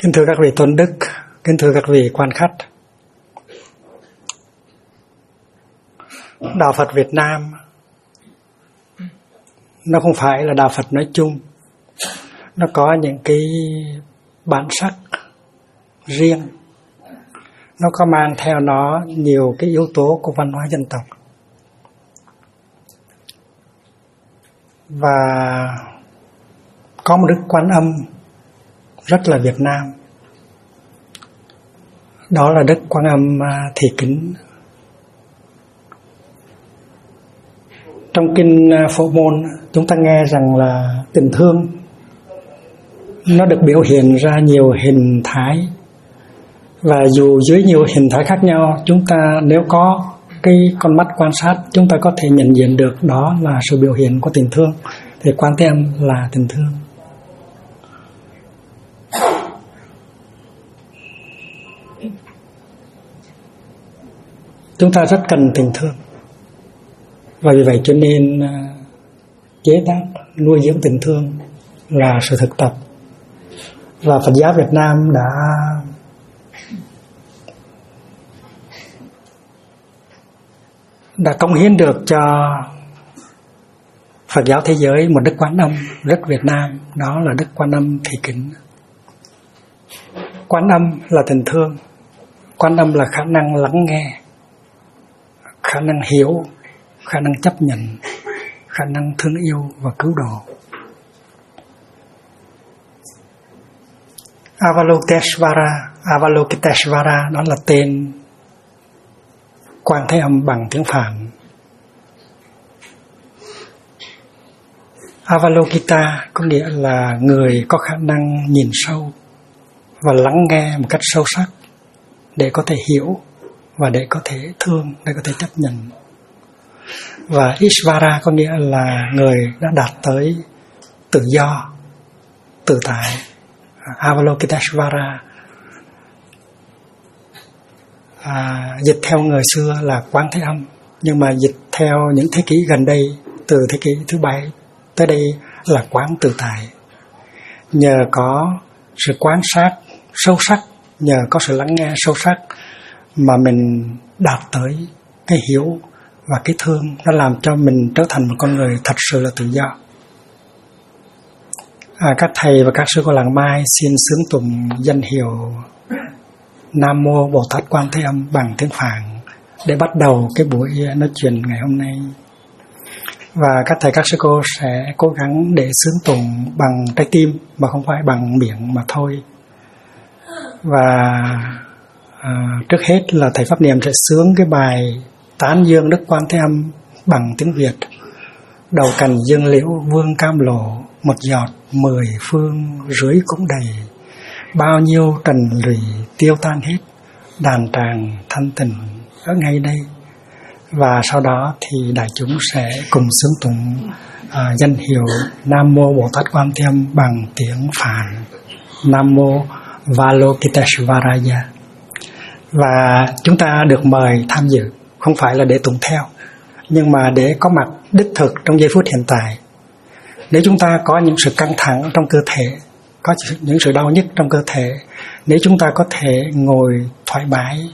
Kính thưa các vị tôn đức, kính thưa các vị quan khách. Đạo Phật Việt Nam nó không phải là đạo Phật nói chung. Nó có những cái bản sắc riêng. Nó có mang theo nó nhiều cái yếu tố của văn hóa dân tộc. Và có một Đức Quan Âm rất là Việt Nam. Đó là Đức Quan Âm Thị Kính. Trong kinh Phổ Môn, chúng ta nghe rằng là tình thương nó được biểu hiện ra nhiều hình thái. Và dù dưới nhiều hình thái khác nhau, chúng ta nếu có cái con mắt quan sát, chúng ta có thể nhận diện được đó là sự biểu hiện của tình thương. Thì Quan Thế Âm là tình thương. Chúng ta rất cần tình thương. Và vì vậy cho nên chế tác nuôi dưỡng tình thương là sự thực tập. Và Phật giáo Việt Nam đã cống hiến được cho Phật giáo thế giới một Đức Quan Âm rất Việt Nam. Đó là Đức Quan Âm Thị Kính. Quan Âm là tình thương. Quan Âm là khả năng lắng nghe, khả năng hiểu, khả năng chấp nhận, khả năng thương yêu và cứu độ. Avalokiteshvara đó là tên Quan Thế Âm bằng tiếng Phạn. Avalokita có nghĩa là người có khả năng nhìn sâu và lắng nghe một cách sâu sắc để có thể hiểu và để có thể thương, để có thể chấp nhận. Và Ishvara có nghĩa là người đã đạt tới tự do, tự tại. Avalokiteshvara dịch theo người xưa là Quán Thế Âm, nhưng mà dịch theo những thế kỷ gần đây, từ thế kỷ thứ 7 tới đây là Quán Tự Tại. Nhờ có sự quan sát sâu sắc, nhờ có sự lắng nghe sâu sắc mà mình đạt tới cái hiểu và cái thương, nó làm cho mình trở thành một con người thật sự là tự do. Các thầy và các sư cô làng Mai xin xướng tụng danh hiệu Nam Mô Bồ Tát Quan Thế Âm bằng tiếng Phạn để bắt đầu cái buổi nói chuyện ngày hôm nay. Và các thầy các sư cô sẽ cố gắng để xướng tụng bằng trái tim mà không phải bằng miệng mà thôi. Và trước hết là thầy Pháp Niệm sẽ xướng cái bài tán dương Đức Quan Thế Âm bằng tiếng Việt. Đầu cành dương liễu vương cam lộ, một giọt 10 phương rưới cũng đầy. Bao nhiêu trần lụy tiêu tan hết, đàn tràng thanh tịnh ở ngay đây. Và sau đó thì đại chúng sẽ cùng xướng tụng danh hiệu Nam Mô Bồ Tát Quan Thế Âm bằng tiếng Phạn. Nam Mô Avalokiteshvaraya. Và chúng ta được mời tham dự, không phải là để tụng theo, nhưng mà để có mặt đích thực trong giây phút hiện tại. Nếu chúng ta có những sự căng thẳng trong cơ thể, có những sự đau nhức trong cơ thể, nếu chúng ta có thể ngồi thoải mái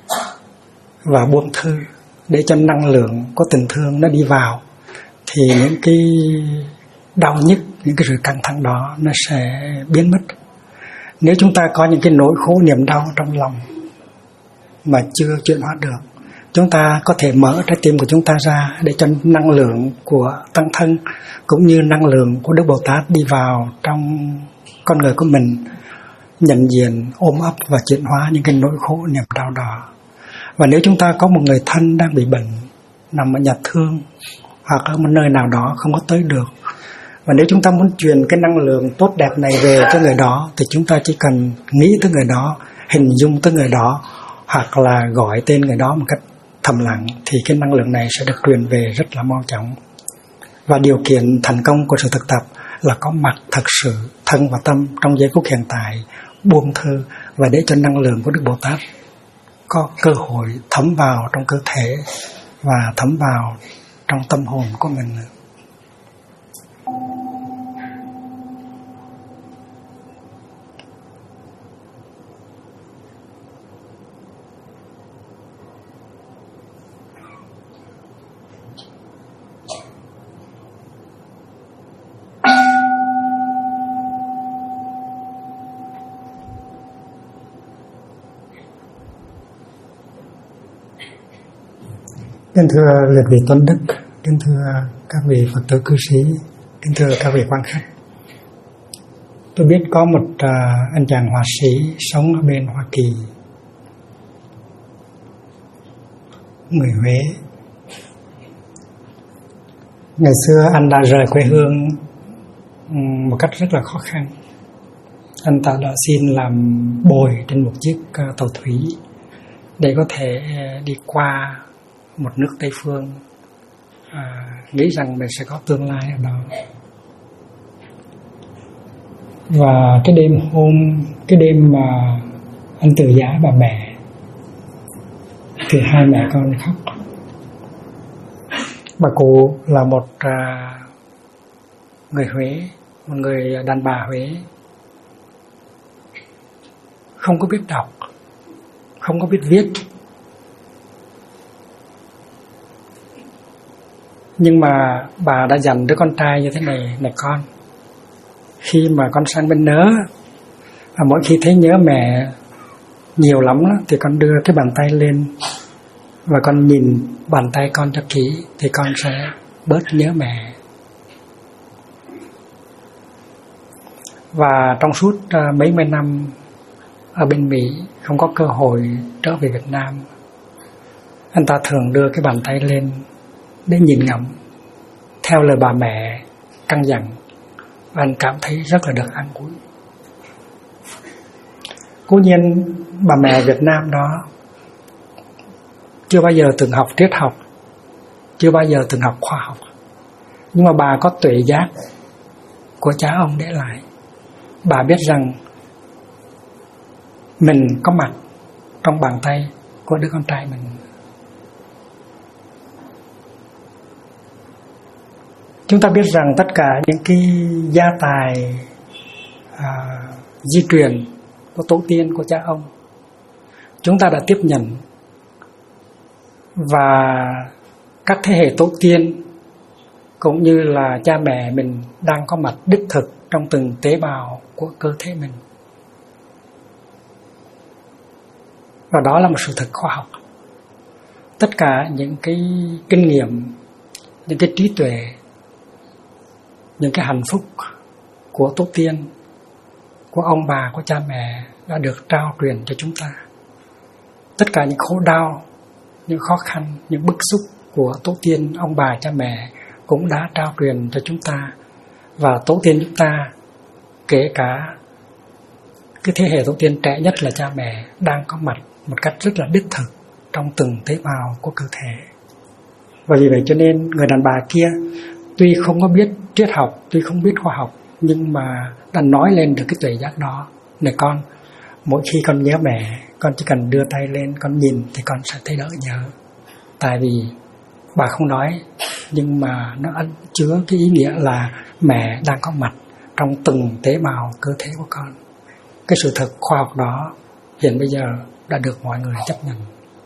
và buông thư để cho năng lượng của tình thương nó đi vào, thì những cái đau nhức, những cái sự căng thẳng đó nó sẽ biến mất. Nếu chúng ta có những cái nỗi khổ niềm đau trong lòng mà chưa chuyển hóa được, chúng ta có thể mở trái tim của chúng ta ra để cho năng lượng của tăng thân cũng như năng lượng của Đức Bồ Tát đi vào trong con người của mình, nhận diện, ôm ấp và chuyển hóa những cái nỗi khổ niềm đau đó. Và nếu chúng ta có một người thân đang bị bệnh, nằm ở nhà thương hoặc ở một nơi nào đó không có tới được, và nếu chúng ta muốn truyền cái năng lượng tốt đẹp này về cho người đó, thì chúng ta chỉ cần nghĩ tới người đó, hình dung tới người đó, hoặc là gọi tên người đó một cách thầm lặng, thì cái năng lượng này sẽ được truyền về rất là mau chóng. Và điều kiện thành công của sự thực tập là có mặt thật sự thân và tâm trong giây phút hiện tại, buông thư và để cho năng lượng của Đức Bồ Tát có cơ hội thấm vào trong cơ thể và thấm vào trong tâm hồn của mình. Kính thưa liệt vị tôn đức, kính thưa các vị Phật tử cư sĩ, kính thưa các vị quan khách. Tôi biết có một anh chàng họa sĩ sống ở bên Hoa Kỳ, người Huế. Ngày xưa anh đã rời quê hương một cách rất là khó khăn. Anh ta đã xin làm bồi trên một chiếc tàu thủy để có thể đi qua một nước Tây phương, nghĩ rằng mình sẽ có tương lai ở đó. Và cái đêm mà anh từ giã bà mẹ thì hai mẹ con khóc. Bà cụ là một người Huế, một người đàn bà Huế, không có biết đọc, không có biết viết. Nhưng mà bà đã dặn đứa con trai như thế này: này con, khi mà con sang bên nớ, mỗi khi thấy nhớ mẹ nhiều lắm đó, thì con đưa cái bàn tay lên và con nhìn bàn tay con cho kỹ, thì con sẽ bớt nhớ mẹ. Và trong suốt mấy mươi năm ở bên Mỹ, không có cơ hội trở về Việt Nam, anh ta thường đưa cái bàn tay lên để nhìn ngắm theo lời bà mẹ căn dặn, và anh cảm thấy rất là được an ủi. Cố nhiên bà mẹ Việt Nam đó chưa bao giờ từng học triết học, chưa bao giờ từng học khoa học, nhưng mà bà có tuệ giác của cha ông để lại. Bà biết rằng mình có mặt trong bàn tay của đứa con trai mình. Chúng ta biết rằng tất cả những cái gia tài di truyền của tổ tiên, của cha ông, chúng ta đã tiếp nhận, và các thế hệ tổ tiên cũng như là cha mẹ mình đang có mặt đích thực trong từng tế bào của cơ thể mình. Và đó là một sự thật khoa học. Tất cả những cái kinh nghiệm, những cái trí tuệ, những cái hạnh phúc của tổ tiên, của ông bà, của cha mẹ đã được trao truyền cho chúng ta. Tất cả những khổ đau, những khó khăn, những bức xúc của tổ tiên, ông bà, cha mẹ cũng đã trao truyền cho chúng ta. Và tổ tiên chúng ta, kể cả cái thế hệ tổ tiên trẻ nhất là cha mẹ, đang có mặt một cách rất là đích thực trong từng tế bào của cơ thể. Và vì vậy cho nên người đàn bà kia tuy không có biết triết học, tuy không biết khoa học, nhưng mà đã nói lên được cái tuệ giác đó. Này con, mỗi khi con nhớ mẹ, con chỉ cần đưa tay lên, con nhìn thì con sẽ thấy đỡ nhớ. Tại vì bà không nói, nhưng mà nó ẩn chứa cái ý nghĩa là mẹ đang có mặt trong từng tế bào cơ thể của con. Cái sự thật khoa học đó hiện bây giờ đã được mọi người chấp nhận.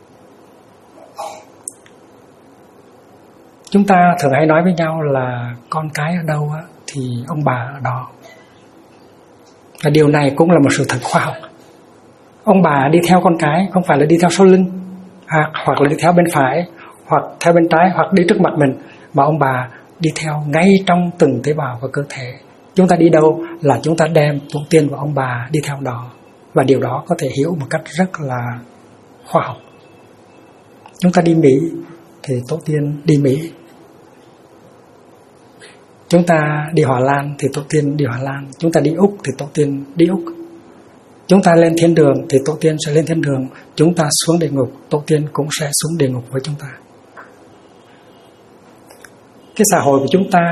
Chúng ta thường hay nói với nhau là con cái ở đâu thì ông bà ở đó. Và điều này cũng là một sự thật khoa học. Ông bà đi theo con cái không phải là đi theo sau lưng, hoặc là đi theo bên phải, hoặc theo bên trái, hoặc đi trước mặt mình, mà ông bà đi theo ngay trong từng tế bào của cơ thể. Chúng ta đi đâu là chúng ta đem tổ tiên của ông bà đi theo đó. Và điều đó có thể hiểu một cách rất là khoa học. Chúng ta đi Mỹ thì tổ tiên đi Mỹ. Chúng ta đi Hòa Lan thì tổ tiên đi Hòa Lan. Chúng ta đi Úc thì tổ tiên đi Úc. Chúng ta lên thiên đường thì tổ tiên sẽ lên thiên đường. Chúng ta xuống địa ngục, tổ tiên cũng sẽ xuống địa ngục với chúng ta. Cái xã hội của chúng ta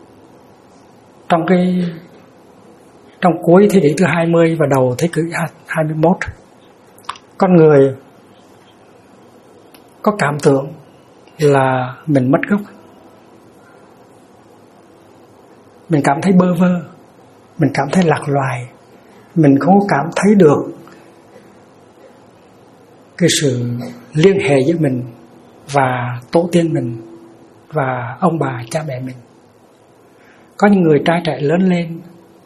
trong cuối thế kỷ thứ 20 và đầu thế kỷ 21, con người có cảm tưởng là mình mất gốc. Mình cảm thấy bơ vơ, mình cảm thấy lạc loài, mình không có cảm thấy được cái sự liên hệ giữa mình và tổ tiên mình và ông bà cha mẹ mình. Có những người trai trẻ lớn lên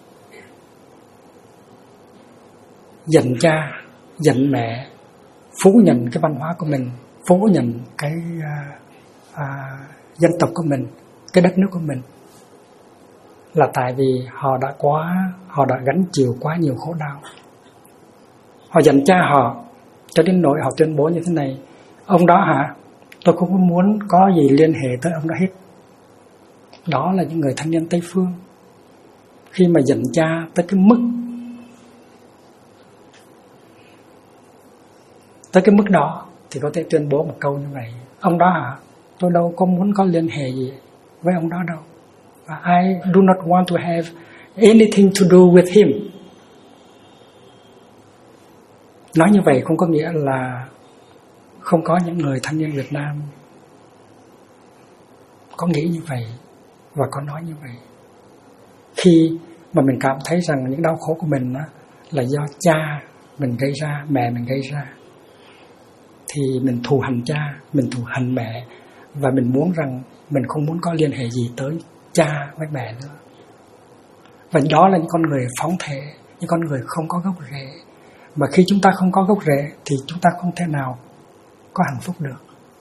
giận cha, giận mẹ, phủ nhận cái văn hóa của mình, phủ nhận dân tộc của mình, cái đất nước của mình, là tại vì họ đã gánh chịu quá nhiều khổ đau. Họ giận cha họ cho đến nỗi họ tuyên bố như thế này: ông đó hả, tôi không có muốn có gì liên hệ tới ông đó hết. Đó là những người thanh niên Tây Phương. Khi mà giận cha tới cái mức đó thì có thể tuyên bố một câu như vậy: ông đó hả, tôi đâu có muốn có liên hệ gì với ông đó đâu. I do not want to have anything to do with him. Nói như vậy không có nghĩa là không có những người thanh niên Việt Nam có nghĩ như vậy và có nói như vậy. Khi mà mình cảm thấy rằng những đau khổ của mình là do cha mình gây ra, mẹ mình gây ra, thì mình thù hằn cha, mình thù hằn mẹ, và mình muốn rằng mình không muốn có liên hệ gì tới cha với mẹ nữa. Và đó là những con người phóng thể, những con người không có gốc rễ. Mà khi chúng ta không có gốc rễ thì chúng ta không thể nào có hạnh phúc được.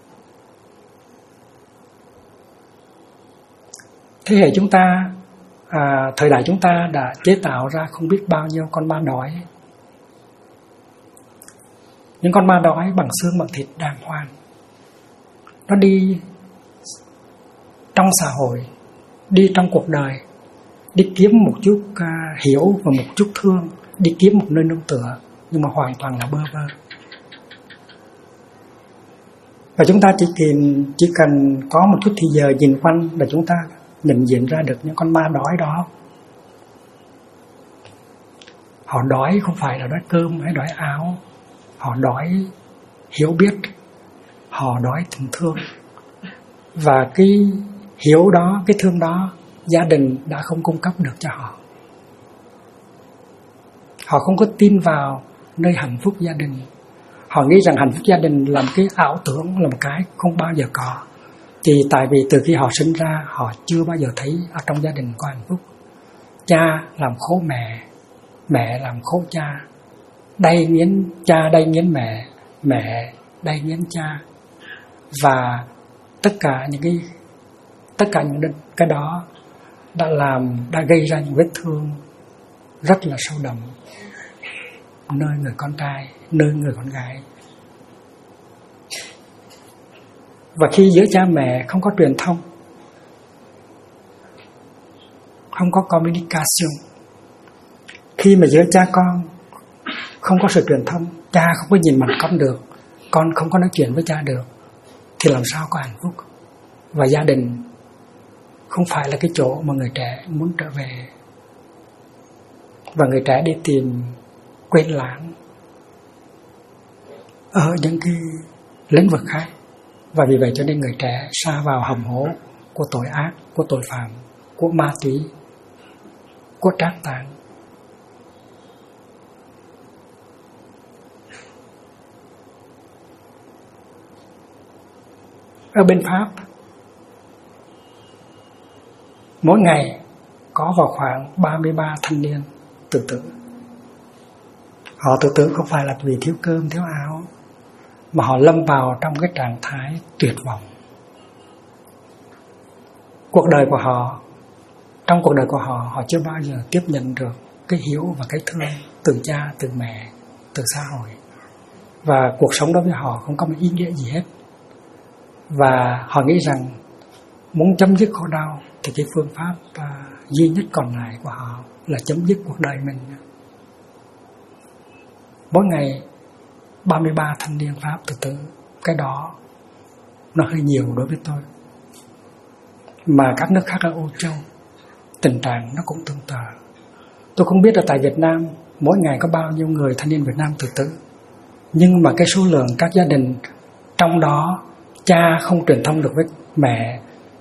Thế hệ chúng ta, thời đại chúng ta đã chế tạo ra không biết bao nhiêu con ma đói. Những con ma đói bằng xương bằng thịt đàng hoàng. Nó đi trong xã hội, đi trong cuộc đời, đi kiếm một chút hiểu và một chút thương, đi kiếm một nơi nương tựa, nhưng mà hoàn toàn là bơ vơ. Và chúng ta chỉ cần có một chút thì giờ nhìn quanh là chúng ta nhận diện ra được những con ma đói đó. Họ đói không phải là đói cơm hay đói áo, họ đói hiểu biết, họ đói tình thương. Và cái hiểu đó, cái thương đó, gia đình đã không cung cấp được cho họ. Họ không có tin vào nơi hạnh phúc gia đình. Họ nghĩ rằng hạnh phúc gia đình là một cái ảo tưởng, là một cái không bao giờ có. Thì tại vì từ khi họ sinh ra, họ chưa bao giờ thấy ở trong gia đình có hạnh phúc. Cha làm khổ mẹ, mẹ làm khổ cha, đay nghiến cha, đay nghiến mẹ, mẹ đay nghiến cha. Và tất cả những cái đó đã gây ra những vết thương rất là sâu đậm nơi người con trai, nơi người con gái. Và khi giữa cha mẹ không có truyền thông, không có communication, khi mà giữa cha con không có sự truyền thông, cha không có nhìn mặt con được, con không có nói chuyện với cha được, thì làm sao có hạnh phúc? Và gia đình không phải là cái chỗ mà người trẻ muốn trở về. Và người trẻ đi tìm quên lãng ở những cái lĩnh vực khác. Và vì vậy cho nên người trẻ sa vào hầm hố của tội ác, của tội phạm, của ma túy, của trác tạng. Ở bên Pháp, mỗi ngày có vào khoảng 33 thanh niên tự tử. Họ tự tử không phải là vì thiếu cơm, thiếu áo, mà họ lâm vào trong cái trạng thái tuyệt vọng. Trong cuộc đời của họ, họ chưa bao giờ tiếp nhận được cái hiểu và cái thương từ cha, từ mẹ, từ xã hội. Và cuộc sống đối với họ không có một ý nghĩa gì hết. Và họ nghĩ rằng muốn chấm dứt khổ đau thì cái phương pháp duy nhất còn lại của họ là chấm dứt cuộc đời mình. Mỗi ngày 33 thanh niên Pháp tự tử. Cái đó nó hơi nhiều đối với tôi. Mà các nước khác ở Âu Châu tình trạng nó cũng tương tự. Tôi không biết là tại Việt Nam mỗi ngày có bao nhiêu người thanh niên Việt Nam tự tử. Nhưng mà cái số lượng các gia đình trong đó cha không truyền thông được với mẹ,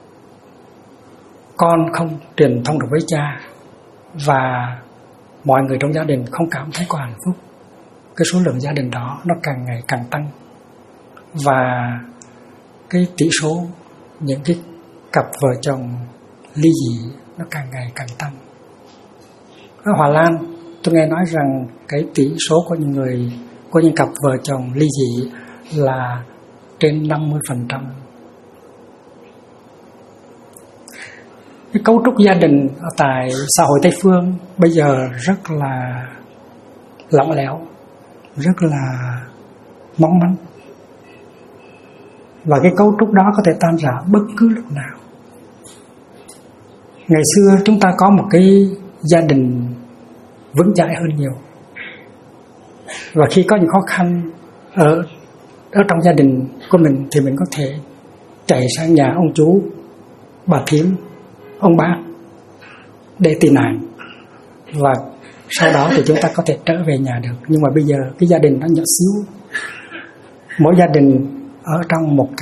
con không truyền thông được với cha, và mọi người trong gia đình không cảm thấy có hạnh phúc. Cái số lượng gia đình đó nó càng ngày càng tăng. Và cái tỷ số những cái cặp vợ chồng ly dị nó càng ngày càng tăng. Ở Hà Lan tôi nghe nói rằng cái tỷ số của những cặp vợ chồng ly dị là trên 50%. Cái cấu trúc gia đình ở tại xã hội Tây phương bây giờ rất là lỏng lẻo, rất là mong manh. Và cái cấu trúc đó có thể tan rã bất cứ lúc nào. Ngày xưa chúng ta có một cái gia đình vững chãi hơn nhiều. Và khi có những khó khăn ở trong gia đình của mình thì mình có thể chạy sang nhà ông chú, bà thím, ông bác để tị nạn. Và sau đó thì chúng ta có thể trở về nhà được. Nhưng mà bây giờ cái gia đình nó nhỏ xíu. Mỗi gia đình ở trong một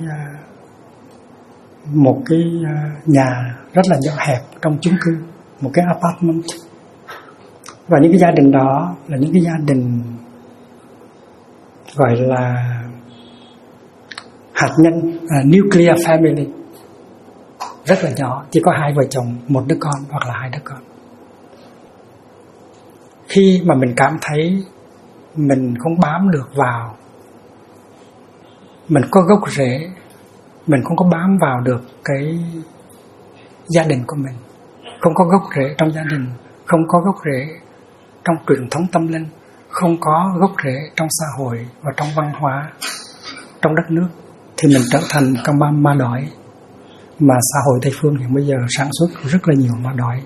cái nhà rất là nhỏ hẹp trong chung cư, một cái apartment. Và những cái gia đình đó là những cái gia đình gọi là hạt nhân, nuclear family, rất là nhỏ, chỉ có 2 vợ chồng, 1 đứa con hoặc là 2 đứa con. Khi mà mình cảm thấy mình không bám được vào, mình có gốc rễ, mình không có bám vào được cái gia đình của mình, không có gốc rễ trong gia đình, không có gốc rễ trong truyền thống tâm linh, không có gốc rễ trong xã hội và trong văn hóa, trong đất nước, thì mình trở thành một con ma đói. Mà xã hội Tây phương hiện bây giờ sản xuất rất là nhiều ma đói.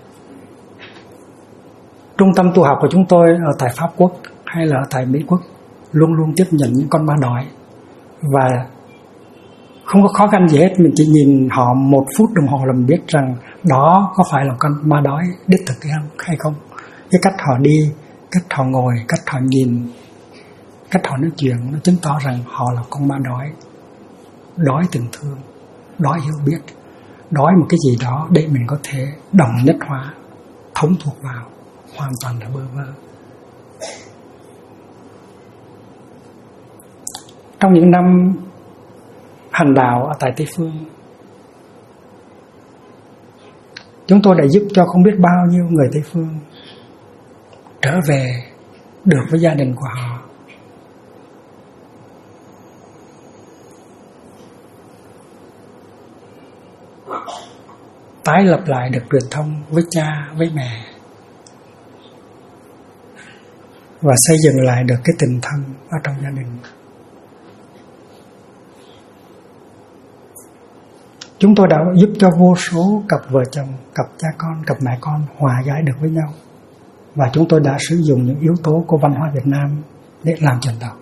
Trung tâm tu học của chúng tôi ở tại Pháp Quốc hay là ở tại Mỹ Quốc luôn luôn tiếp nhận những con ma đói. Và không có khó khăn gì hết, mình chỉ nhìn họ 1 phút đồng hồ là mình biết rằng đó có phải là con ma đói đích thực hay không. Cái cách họ đi, cách họ ngồi, cách họ nhìn, cách họ nói chuyện, nó chứng tỏ rằng họ là con ma đói. Đói tình thương, đói hiểu biết, đói một cái gì đó để mình có thể đồng nhất hóa, thống thuộc vào, hoàn toàn là bơ vơ. Trong những năm hành đạo ở tại Tây phương, chúng tôi đã giúp cho không biết bao nhiêu người Tây phương trở về được với gia đình của họ. Tái lập lại được truyền thông với cha, với mẹ. Và xây dựng lại được cái tình thân ở trong gia đình. Chúng tôi đã giúp cho vô số cặp vợ chồng, cặp cha con, cặp mẹ con hòa giải được với nhau. Và chúng tôi đã sử dụng những yếu tố của văn hóa Việt Nam để làm chuyện đó.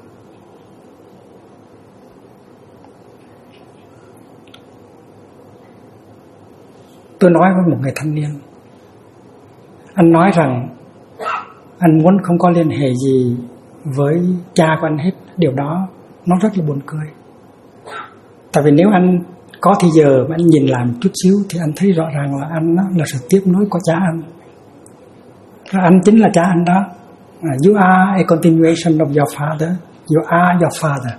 Tôi nói với một người thanh niên, anh nói rằng anh muốn không có liên hệ gì với cha của anh hết. Điều đó nó rất là buồn cười. Tại vì nếu anh có thì giờ mà anh nhìn lại một chút xíu thì anh thấy rõ ràng là anh là sự tiếp nối của cha anh. Anh chính là cha anh đó. You are a continuation of your father. You are your father.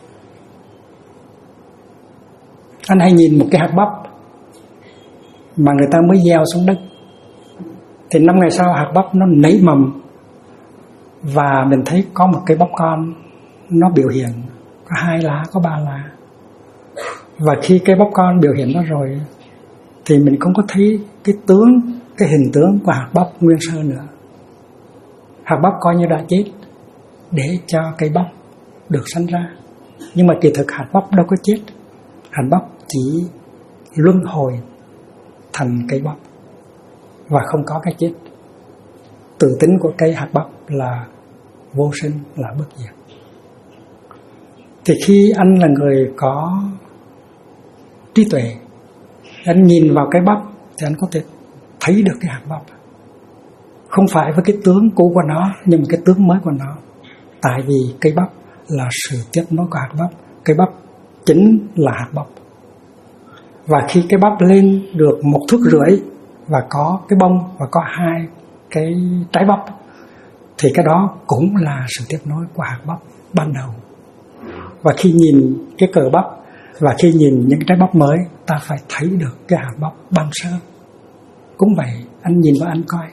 Anh hãy nhìn một cái hạt bắp mà người ta mới gieo xuống đất, thì 5 ngày sau hạt bắp nó nảy mầm và mình thấy có một cái bắp con nó biểu hiện có 2 lá, có 3 lá. Và khi cái bắp con biểu hiện đó rồi thì mình không có thấy cái hình tướng của hạt bắp nguyên sơ nữa. Hạt bắp coi như đã chết để cho cây bắp được sanh ra. Nhưng mà kỳ thực hạt bắp đâu có chết. Hạt bắp chỉ luân hồi thành cây bắp và không có cái chết. Tự tính của cây hạt bắp là vô sinh, là bất diệt. Thì khi anh là người có trí tuệ, anh nhìn vào cái bắp thì anh có thể thấy được cái hạt bắp, không phải với cái tướng cũ của nó, nhưng cái tướng mới của nó. Tại vì cây bắp là sự tiếp nối của hạt bắp. Cây bắp chính là hạt bắp. Và khi cái bắp lên được 1,5 thước và có cái bông và có 2 cái trái bắp, thì cái đó cũng là sự tiếp nối của hạt bắp ban đầu. Và khi nhìn cái cờ bắp và khi nhìn những trái bắp mới, ta phải thấy được cái hạt bắp ban sơ. Cũng vậy, anh nhìn vào anh coi,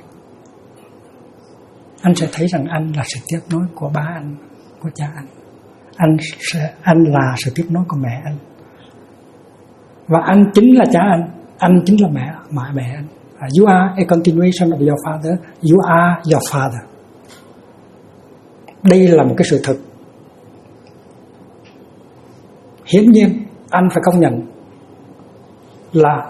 anh sẽ thấy rằng anh là sự tiếp nối của ba anh, của cha anh. Anh là sự tiếp nối của mẹ anh. Và anh chính là cha Anh chính là mẹ anh. You are a continuation of your father. You are your father. Đây là một cái sự thật. Hiển nhiên anh phải công nhận là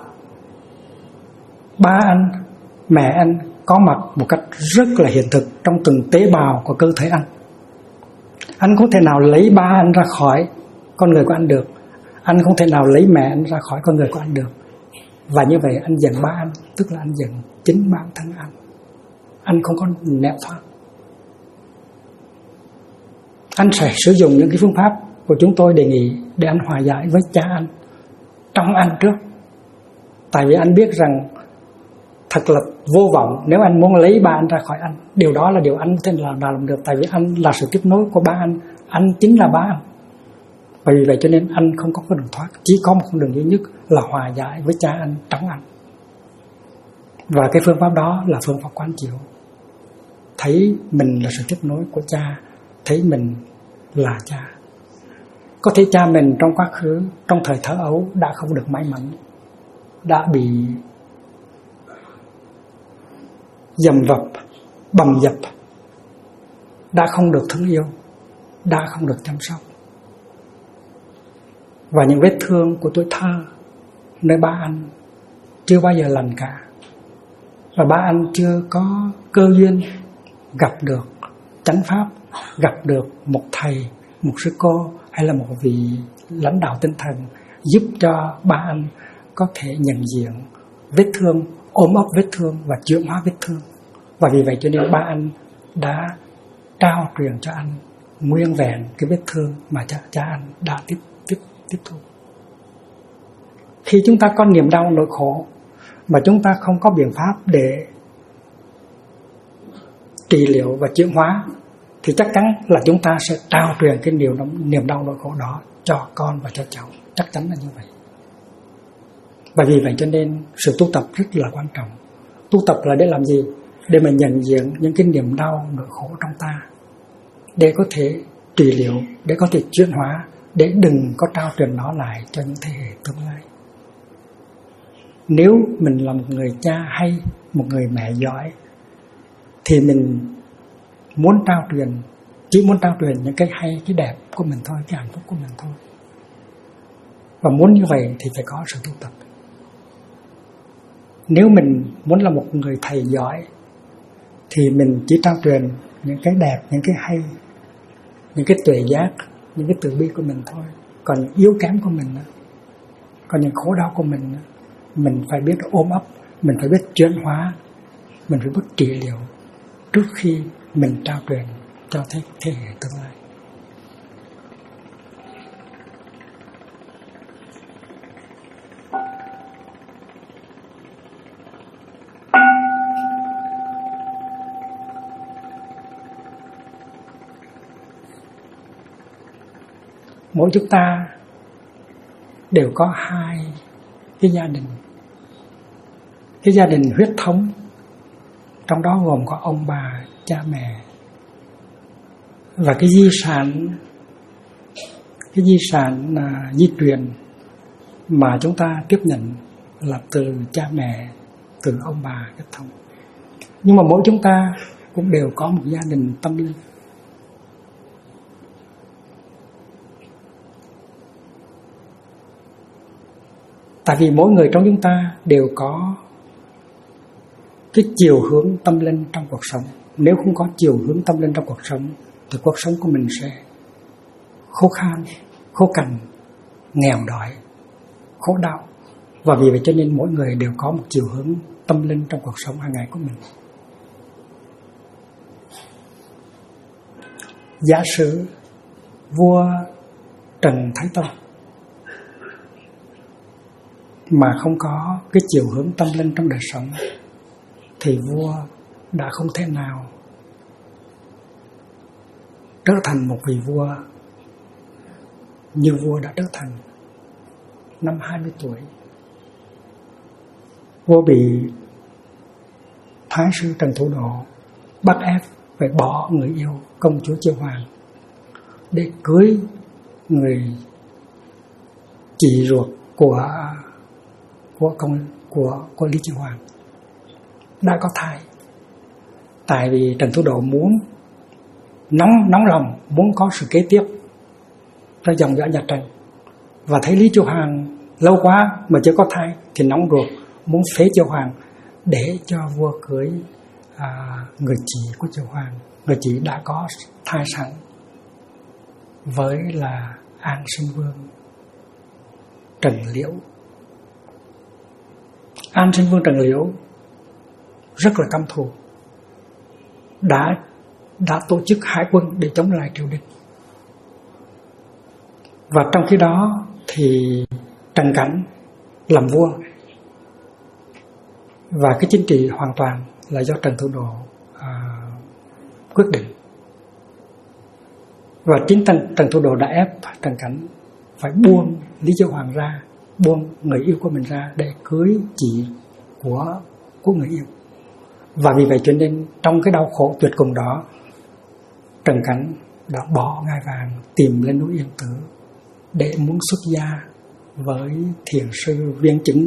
ba anh, mẹ anh có mặt một cách rất là hiện thực trong từng tế bào của cơ thể anh. Anh không thể nào lấy ba anh ra khỏi con người của anh được. Anh không thể nào lấy mẹ anh ra khỏi con người của anh được. Và như vậy anh giận ba anh, tức là anh giận chính bản thân anh. Anh không có nẻo thoát. Anh sẽ sử dụng những cái phương pháp của chúng tôi đề nghị để anh hòa giải với cha anh, trong anh trước. Tại vì anh biết rằng thật là vô vọng nếu anh muốn lấy ba anh ra khỏi anh. Điều đó là điều anh có thể làm được. Tại vì anh là sự tiếp nối của ba anh chính là ba anh. Và vì vậy cho nên anh không có con đường thoát. Chỉ có một con đường duy nhất là hòa giải với cha anh trong anh. Và cái phương pháp đó là phương pháp quán chiếu. Thấy mình là sự tiếp nối của cha, thấy mình là cha. Có thể cha mình trong quá khứ, trong thời thơ ấu đã không được may mắn, đã bị dầm vập, bầm dập, đã không được thương yêu, đã không được chăm sóc. Và những vết thương của tuổi thơ nơi ba anh chưa bao giờ lành cả. Và ba anh chưa có cơ duyên gặp được chánh pháp, gặp được một thầy, một sư cô hay là một vị lãnh đạo tinh thần giúp cho ba anh có thể nhận diện vết thương, ôm ấp vết thương và chuyển hóa vết thương. Và vì vậy cho nên ba anh đã trao truyền cho anh nguyên vẹn cái vết thương mà cha anh đã tiếp thu. Khi chúng ta có niềm đau nỗi khổ mà chúng ta không có biện pháp để trị liệu và chuyển hóa thì chắc chắn là chúng ta sẽ trao truyền cái niềm đau nỗi khổ đó cho con và cho cháu. Chắc chắn là như vậy. Và vì vậy cho nên sự tu tập rất là quan trọng. Tu tập là để làm gì? Để mà nhận diện những cái niềm đau nỗi khổ trong ta, để có thể trị liệu, để có thể chuyển hóa, để đừng có trao truyền nó lại cho những thế hệ tương lai. Nếu mình là một người cha hay một người mẹ giỏi thì mình muốn trao truyền, chỉ muốn trao truyền những cái hay, cái đẹp của mình thôi, cái hạnh phúc của mình thôi. Và muốn như vậy thì phải có sự tu tập. Nếu mình muốn là một người thầy giỏi thì mình chỉ trao truyền những cái đẹp, những cái hay, những cái tuệ giác, những cái từ bi của mình thôi. Còn những yếu kém của mình, còn những khổ đau của mình phải biết ôm ấp, mình phải biết chuyển hóa, mình phải biết trị liệu trước khi mình trao truyền cho thế hệ tương lai. Mỗi chúng ta đều có hai cái gia đình. Cái gia đình huyết thống, trong đó gồm có ông bà, cha mẹ. Và cái di sản di truyền mà chúng ta tiếp nhận là từ cha mẹ, từ ông bà huyết thống. Nhưng mà mỗi chúng ta cũng đều có một gia đình tâm linh. Tại vì mỗi người trong chúng ta đều có cái chiều hướng tâm linh trong cuộc sống. Nếu không có chiều hướng tâm linh trong cuộc sống thì cuộc sống của mình sẽ khô khan, khô cằn, nghèo đói, khổ đau. Và vì vậy cho nên mỗi người đều có một chiều hướng tâm linh trong cuộc sống hàng ngày của mình. Giả sử vua Trần Thái Tông mà không có cái chiều hướng tâm linh trong đời sống thì vua đã không thể nào trở thành một vị vua như vua đã trở thành năm 20 tuổi. Vua bị Thái sư Trần Thủ Độ bắt ép phải bỏ người yêu công chúa Chiêu Hoàng để cưới người chị ruột của của Lý Chiêu Hoàng đã có thai. Tại vì Trần Thủ Độ muốn nóng lòng muốn có sự kế tiếp cho dòng dõi nhà Trần, và thấy Lý Chiêu Hoàng lâu quá mà chưa có thai thì nóng ruột muốn phế Chiêu Hoàng để cho vua cưới người chị của Chiêu Hoàng. Người chị đã có thai sẵn với là An Sinh Vương Trần Liễu. An Sinh Vương Trần Liễu rất là căm thù, đã tổ chức hải quân để chống lại triều đình. Và trong khi đó thì Trần Cảnh làm vua, và cái chính trị hoàn toàn là do Trần Thủ Độ quyết định. Và chính Trần Thủ Độ đã ép Trần Cảnh phải buông Lý Chiêu Hoàng ra, buông người yêu của mình ra để cưới chị của người yêu. Và vì vậy cho nên trong cái đau khổ tuyệt cùng đó, Trần Cảnh đã bỏ ngai vàng tìm lên núi Yên Tử để muốn xuất gia với thiền sư Viên Chứng.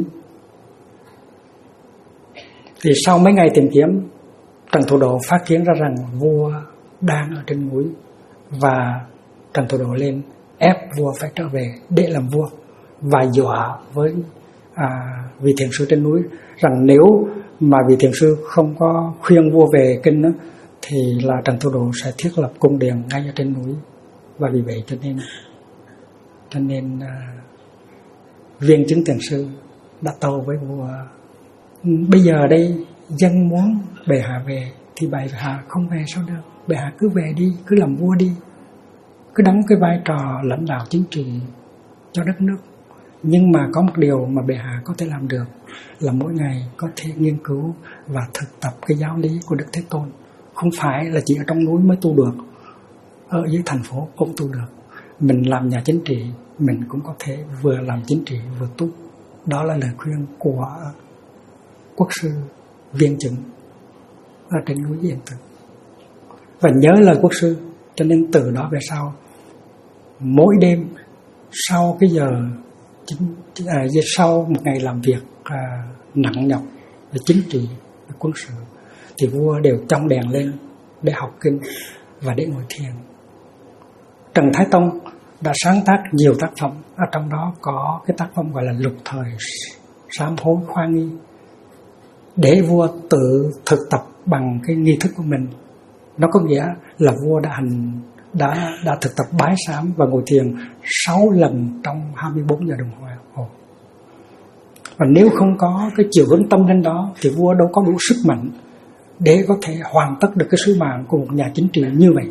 Thì sau mấy ngày tìm kiếm, Trần Thủ Độ phát kiến ra rằng vua đang ở trên núi, và Trần Thủ Độ lên ép vua phải trở về để làm vua, và dọa với vị thiền sư trên núi rằng nếu mà vị thiền sư không có khuyên vua về kinh đó, thì là Trần Thủ Độ sẽ thiết lập cung điện ngay ở trên núi. Và vì vậy cho nên Viên Chứng thiền sư đã tâu với vua: bây giờ đây dân muốn bệ hạ về thì bệ hạ không về sao được, bệ hạ cứ về đi, cứ làm vua đi, cứ đóng cái vai trò lãnh đạo chính trị cho đất nước. Nhưng mà có một điều mà bệ hạ có thể làm được là mỗi ngày có thể nghiên cứu và thực tập cái giáo lý của Đức Thế Tôn. Không phải là chỉ ở trong núi mới tu được, ở dưới thành phố cũng tu được. Mình làm nhà chính trị, mình cũng có thể vừa làm chính trị vừa tu. Đó là lời khuyên của quốc sư Viên Chứng ở trên núi Yên Tử. Và nhớ lời quốc sư, cho nên từ đó về sau, mỗi đêm sau cái giờ sau một ngày làm việc nặng nhọc về chính trị, về quân sự, thì vua đều trong đèn lên để học kinh và để ngồi thiền. Trần Thái Tông đã sáng tác nhiều tác phẩm, ở trong đó có cái tác phẩm gọi là Lục Thời Sám Hối Khoa Nghi, để vua tự thực tập bằng cái nghi thức của mình. Nó có nghĩa là vua đã thực tập bái sám và ngồi thiền 6 lần trong 24 giờ đồng hồ. Và nếu không có cái chiều hướng tâm linh đó thì vua đâu có đủ sức mạnh để có thể hoàn tất được cái sứ mạng của một nhà chính trị như vậy.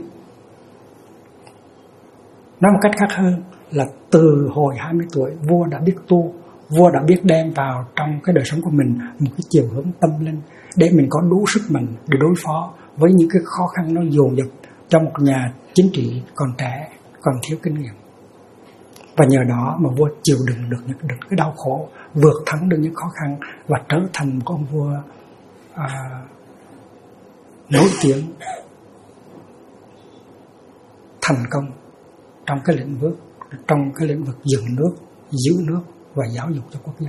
Nói một cách khác hơn là từ hồi 20 tuổi vua đã biết tu, vua đã biết đem vào trong cái đời sống của mình một cái chiều hướng tâm linh để mình có đủ sức mạnh để đối phó với những cái khó khăn nó dồn dập trong một nhà chính trị còn trẻ, còn thiếu kinh nghiệm. Và nhờ đó mà vua chịu đựng được những cái đau khổ, vượt thắng được những khó khăn và trở thành một ông vua nổi tiếng, thành công trong cái lĩnh vực dựng nước, giữ nước và giáo dục cho quốc dân.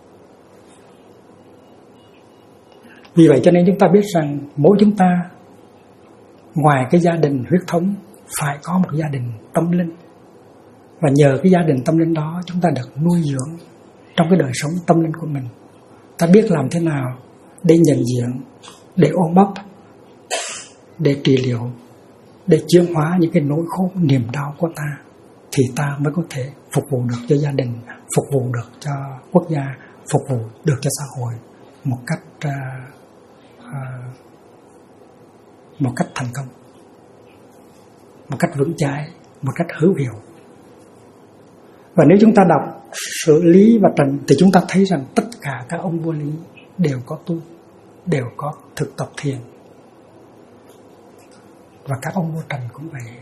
Vì vậy cho nên chúng ta biết rằng mỗi chúng ta, ngoài cái gia đình huyết thống, phải có một gia đình tâm linh. Và nhờ cái gia đình tâm linh đó, chúng ta được nuôi dưỡng trong cái đời sống tâm linh của mình. Ta biết làm thế nào để nhận diện, để ôm ấp, để trị liệu, để chuyển hóa những cái nỗi khổ niềm đau của ta, thì ta mới có thể phục vụ được cho gia đình, phục vụ được cho quốc gia, phục vụ được cho xã hội một cách thành công, một cách vững chãi, một cách hữu hiệu. Và nếu chúng ta đọc Sử Lý và Trần thì chúng ta thấy rằng tất cả các ông vua Lý đều có tu, đều có thực tập thiền. Và các ông vua Trần cũng vậy.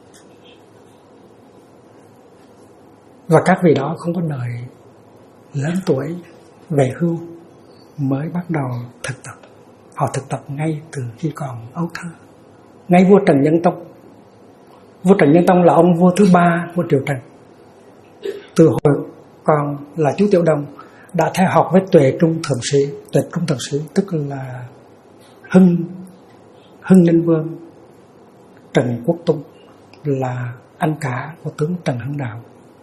Và các vị đó không có đời lớn tuổi về hưu mới bắt đầu thực tập. Họ thực tập ngay từ khi còn ấu thơ. Ngay vua Trần Nhân Tông. Vua Trần Nhân Tông là ông vua thứ 3 của triều Trần. Từ hồi còn là chú Tiểu Đồng đã theo học với Tuệ Trung Thượng Sĩ. Tuệ Trung Thượng Sĩ tức là Hưng Ninh Vương Trần Quốc Tung, là anh cả của tướng Trần Hưng Đạo.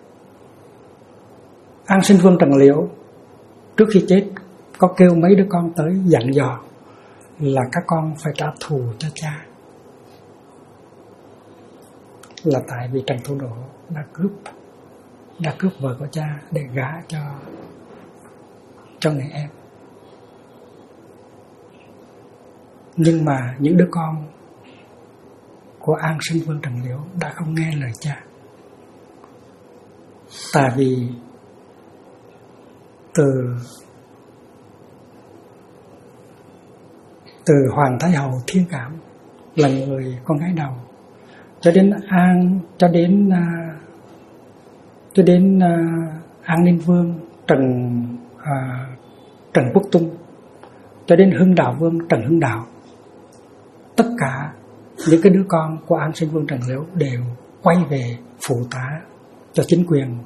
An Sinh Vương Trần Liễu trước khi chết có kêu mấy đứa con tới dặn dò là các con phải trả thù cho cha, là tại vì Trần Thủ Độ đã cướp vợ của cha để gả cho người em. Nhưng mà những đứa con của An Sinh Vương Trần Liễu đã không nghe lời cha, tại vì từ Hoàng Thái Hậu Thiên Cảm là người con gái đầu cho đến An Ninh Vương Trần Quốc Tung, cho đến Hưng Đạo Vương Trần Hưng Đạo, tất cả những cái đứa con của An Sinh Vương Trần Liễu đều quay về phụ tá cho chính quyền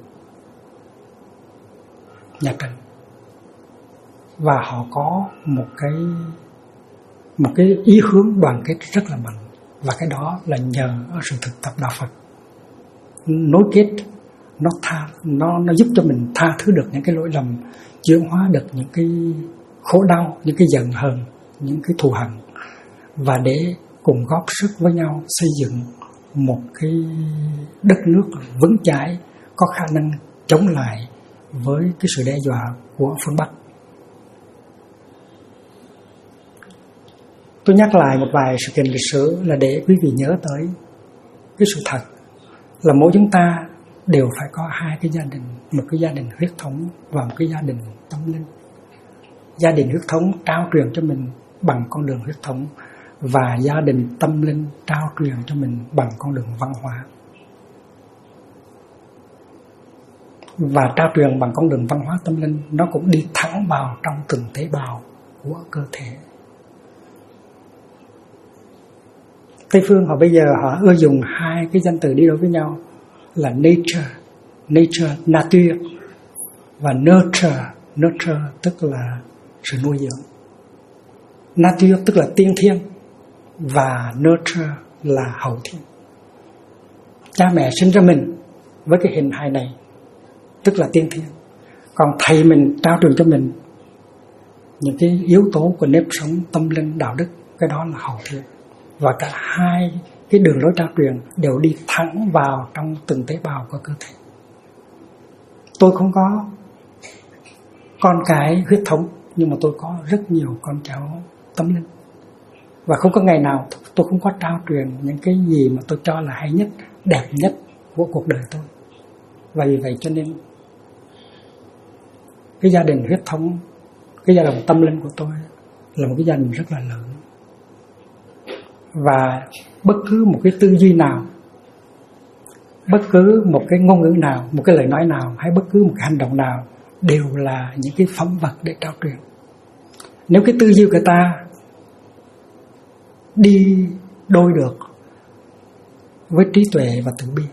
nhà Trần, và họ có một cái ý hướng đoàn kết rất là mạnh, và cái đó là nhờ ở sự thực tập đạo Phật nối kết, nó giúp cho mình tha thứ được những cái lỗi lầm, chuyển hóa được những cái khổ đau, những cái giận hờn, những cái thù hận, và để cùng góp sức với nhau xây dựng một cái đất nước vững chãi, có khả năng chống lại với cái sự đe dọa của phương Bắc. Tôi nhắc lại một vài sự kiện lịch sử là để quý vị nhớ tới cái sự thật là mỗi chúng ta đều phải có hai cái gia đình, một cái gia đình huyết thống và một cái gia đình tâm linh. Gia đình huyết thống trao truyền cho mình bằng con đường huyết thống, và gia đình tâm linh trao truyền cho mình bằng con đường văn hóa. Và trao truyền bằng con đường văn hóa tâm linh, nó cũng đi thẳng vào trong từng tế bào của cơ thể. Tây phương họ bây giờ họ ưa dùng hai cái danh từ đi đối với nhau là nature, nature, và nurture tức là sự nuôi dưỡng. Nature tức là tiên thiên, và nurture là hậu thiên. Cha mẹ sinh ra mình với cái hình hài này tức là tiên thiên, còn thầy mình trao truyền cho mình những cái yếu tố của nếp sống tâm linh đạo đức, cái đó là hậu thiên. Và cả hai cái đường lối trao truyền đều đi thẳng vào trong từng tế bào của cơ thể. Tôi không có con cái huyết thống, nhưng mà tôi có rất nhiều con cháu tâm linh. Và không có ngày nào tôi không có trao truyền những cái gì mà tôi cho là hay nhất, đẹp nhất của cuộc đời tôi. Và vì vậy cho nên cái gia đình huyết thống, cái gia đình tâm linh của tôi là một cái gia đình rất là lớn. Và bất cứ một cái tư duy nào, bất cứ một cái ngôn ngữ nào, một cái lời nói nào, hay bất cứ một cái hành động nào đều là những cái phẩm vật để trao truyền. Nếu cái tư duy của ta đi đôi được với trí tuệ và từ bi,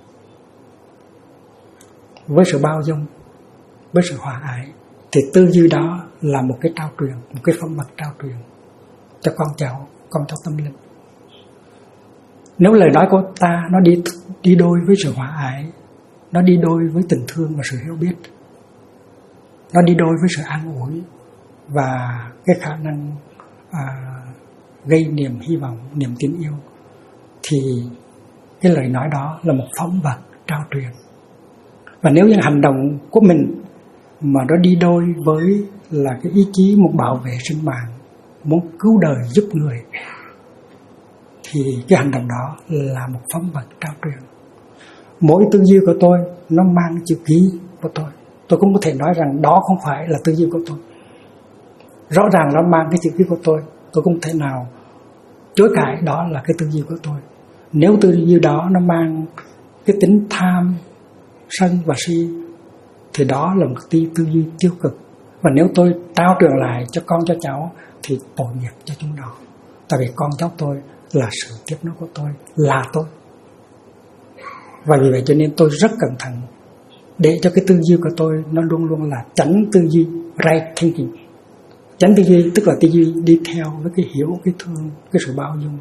với sự bao dung, với sự hòa ái, thì tư duy đó là một cái trao truyền, một cái phẩm vật trao truyền cho con cháu tâm linh. Nếu lời nói của ta nó đi đôi với sự hòa ái, nó đi đôi với tình thương và sự hiểu biết, nó đi đôi với sự an ủi và cái khả năng gây niềm hy vọng, niềm tin yêu, thì cái lời nói đó là một phẩm vật trao truyền. Và nếu những hành động của mình mà nó đi đôi với là cái ý chí muốn bảo vệ sinh mạng, muốn cứu đời giúp người, thì cái hành động đó là một phẩm vật trao truyền. Mỗi tư duy của tôi nó mang chữ ký của tôi. Tôi cũng có thể nói rằng đó không phải là tư duy của tôi. Rõ ràng nó mang cái chữ ký của tôi không thể nào chối cãi đó là cái tư duy của tôi. Nếu tư duy đó nó mang cái tính tham, sân và si, thì đó là một tư duy tiêu cực. Và nếu tôi trao truyền lại cho con cho cháu thì tội nghiệp cho chúng nó. Tại vì con cháu tôi là sự tiếp nối của tôi, là tôi. Và vì vậy cho nên tôi rất cẩn thận để cho cái tư duy của tôi nó luôn luôn là chánh tư duy, right thinking. Chánh tư duy tức là tư duy đi theo với cái hiểu, cái thương, cái sự bao dung.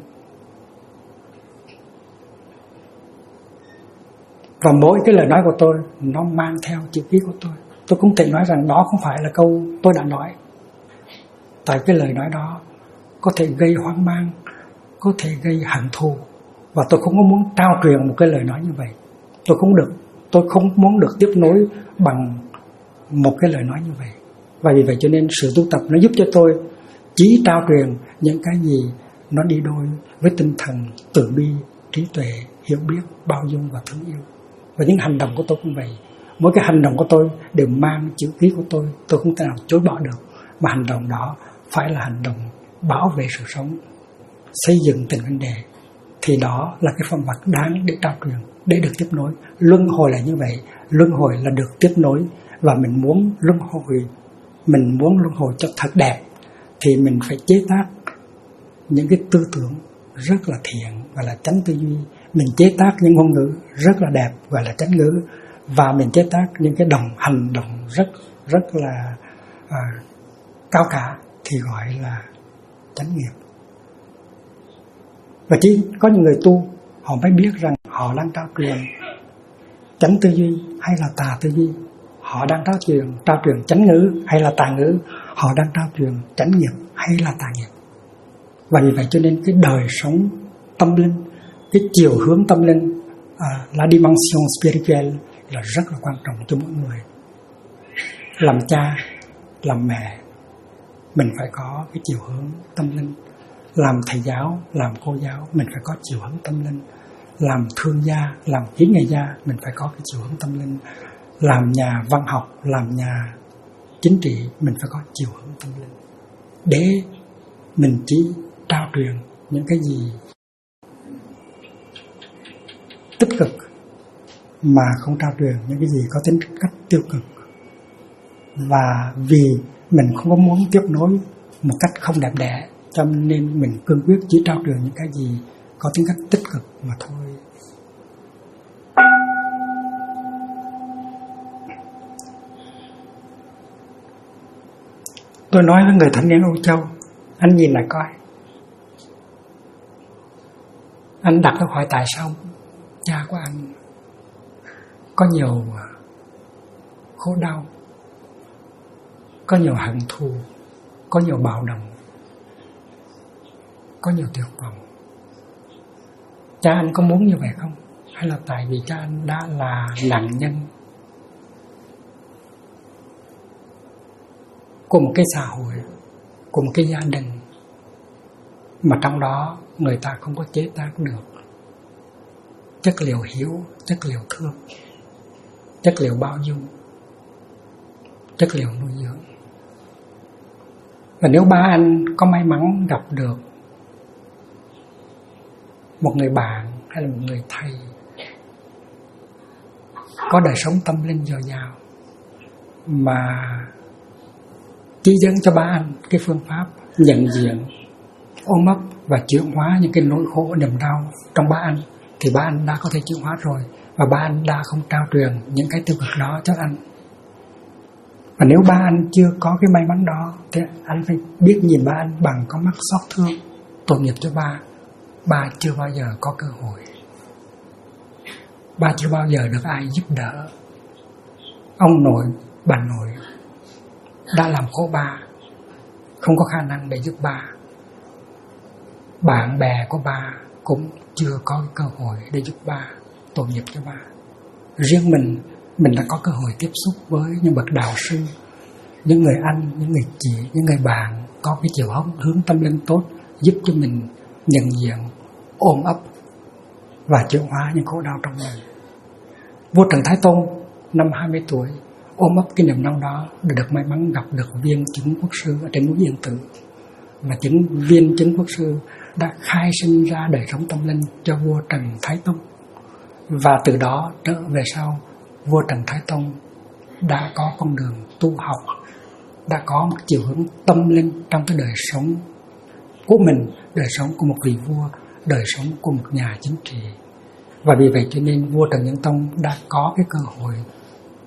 Và mỗi cái lời nói của tôi nó mang theo chữ ký của tôi. Tôi cũng thể nói rằng đó không phải là câu tôi đã nói. Tại cái lời nói đó có thể gây hoang mang, có thể gây hận thù. Và tôi không có muốn trao truyền một cái lời nói như vậy. Tôi không muốn được tiếp nối bằng một cái lời nói như vậy. Và vì vậy cho nên sự tu tập nó giúp cho tôi chỉ trao truyền những cái gì nó đi đôi với tinh thần từ bi, trí tuệ, hiểu biết, bao dung và thương yêu. Và những hành động của tôi cũng vậy. Mỗi cái hành động của tôi đều mang chữ ký của tôi không thể nào chối bỏ được. Mà hành động đó phải là hành động bảo vệ sự sống, xây dựng tình vấn đề. Thì đó là cái phẩm vật đáng để trao truyền, để được tiếp nối. Luân hồi là như vậy. Luân hồi là được tiếp nối. Và mình muốn luân hồi cho thật đẹp thì mình phải chế tác những cái tư tưởng rất là thiện và là chánh tư duy. Mình chế tác những ngôn ngữ rất là đẹp và là chánh ngữ. Và mình chế tác những cái hành động rất là cao cả thì gọi là chánh nghiệp. Và chỉ có những người tu họ mới biết rằng họ đang trao truyền chánh tư duy hay là tà tư duy. Họ đang trao truyền chánh ngữ hay là tà ngữ. Họ đang trao truyền chánh nghiệp hay là tà nghiệp. Và vì vậy cho nên cái đời sống tâm linh, cái chiều hướng tâm linh, la dimension spirituelle là rất là quan trọng cho mỗi người. Làm cha, làm mẹ, mình phải có cái chiều hướng tâm linh. Làm thầy giáo, làm cô giáo, mình phải có chiều hướng tâm linh. Làm thương gia, làm kỹ nghệ gia, mình phải có cái chiều hướng tâm linh. Làm nhà văn học, làm nhà chính trị, mình phải có chiều hướng tâm linh. Để mình chỉ trao truyền những cái gì tích cực mà không trao truyền những cái gì có tính cách tiêu cực. Và vì mình không có muốn tiếp nối một cách không đẹp đẽ, cho nên mình cương quyết chỉ trao truyền những cái gì có tính cách tích cực mà thôi. Tôi nói với người thanh niên Âu Châu, anh nhìn lại coi. Anh đặt câu hỏi tại sao cha của anh có nhiều khổ đau, có nhiều hận thù, có nhiều bạo động, có nhiều tuyệt vọng. Cha anh có muốn như vậy không? Hay là tại vì cha anh đã là nạn nhân của một cái xã hội, của một cái gia đình mà trong đó người ta không có chế tác được chất liệu hiểu, chất liệu thương, chất liệu bao dung, chất liệu nuôi dưỡng. Và nếu ba anh có may mắn gặp được một người bạn hay là một người thầy có đời sống tâm linh dồi dào mà chỉ dẫn cho ba anh cái phương pháp nhận diện, ôm ấp và chuyển hóa những cái nỗi khổ niềm đau trong ba anh, thì ba anh đã có thể chuyển hóa rồi. Và ba anh đã không trao truyền những cái tiêu cực đó cho anh. Và nếu ba anh chưa có cái may mắn đó thì anh phải biết nhìn ba anh bằng con mắt xót thương, tội nghiệp cho ba. Ba chưa bao giờ có cơ hội, ba chưa bao giờ được ai giúp đỡ. Ông nội, bà nội đã làm khổ ba, không có khả năng để giúp ba. Bạn bè của ba cũng chưa có cơ hội để giúp ba, tội nghiệp cho ba. Riêng mình đã có cơ hội tiếp xúc với những bậc đạo sư, những người anh, những người chị, những người bạn có cái chiều hướng tâm linh tốt, giúp cho mình nhận diện, ôm ấp và chuyển hóa những khổ đau trong mình. Vua Trần Thái Tông năm 20 tuổi ôm ấp cái niềm đau đó để được may mắn gặp được viên chứng quốc sư ở trên núi Yên Tử. Và viên chứng quốc sư đã khai sinh ra đời sống tâm linh cho vua Trần Thái Tông. Và từ đó trở về sau, vua Trần Thái Tông đã có con đường tu học, đã có một chiều hướng tâm linh trong cái đời sống của mình, đời sống của một vị vua, đời sống của một nhà chính trị. Và vì vậy cho nên vua Trần Nhân Tông đã có cái cơ hội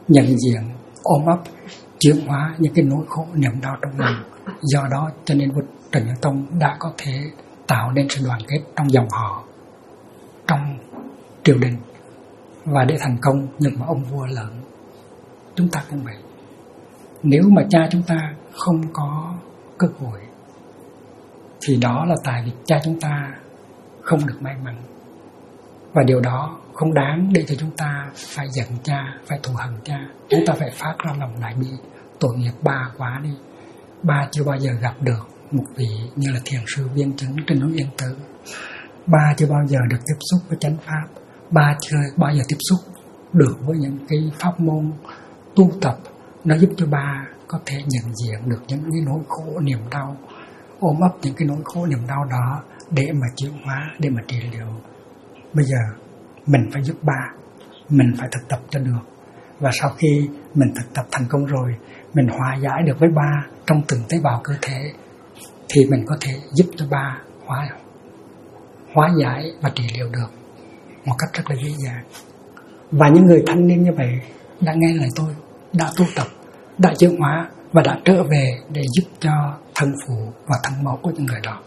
nhận diện, ôm ấp, chuyển hóa những cái nỗi khổ niềm đau trong mình. Do đó cho nên vua Trần Nhân Tông đã có thể tạo nên sự đoàn kết trong dòng họ, trong triều đình, và để thành công. Nhưng mà ông vua lớn, chúng ta cũng vậy. Nếu mà cha chúng ta không có cơ hội thì đó là tại vì cha chúng ta không được may mắn, và điều đó không đáng để cho chúng ta phải giận cha, phải thù hận cha. Chúng ta phải phát ra lòng đại bi. Tội nghiệp ba quá đi, ba chưa bao giờ gặp được một vị như là thiền sư viên chứng trên núi Yên Tử. Ba chưa bao giờ được tiếp xúc với chánh pháp. Ba chưa bao giờ tiếp xúc được với những cái pháp môn tu tập nó giúp cho ba có thể nhận diện được những cái nỗi khổ niềm đau, ôm ấp những cái nỗi khổ niềm đau đó để mà chuyển hóa, để mà trị liệu. Bây giờ mình phải giúp ba, mình phải thực tập cho được. Và sau khi mình thực tập thành công rồi, mình hòa giải được với ba trong từng tế bào cơ thể, thì mình có thể giúp cho ba hóa giải và trị liệu được một cách rất là dễ dàng. Và những người thanh niên như vậy đã nghe lời tôi, đã tu tập, đã chuyển hóa và đã trở về để giúp cho thân phụ và thân mẫu của những người đó.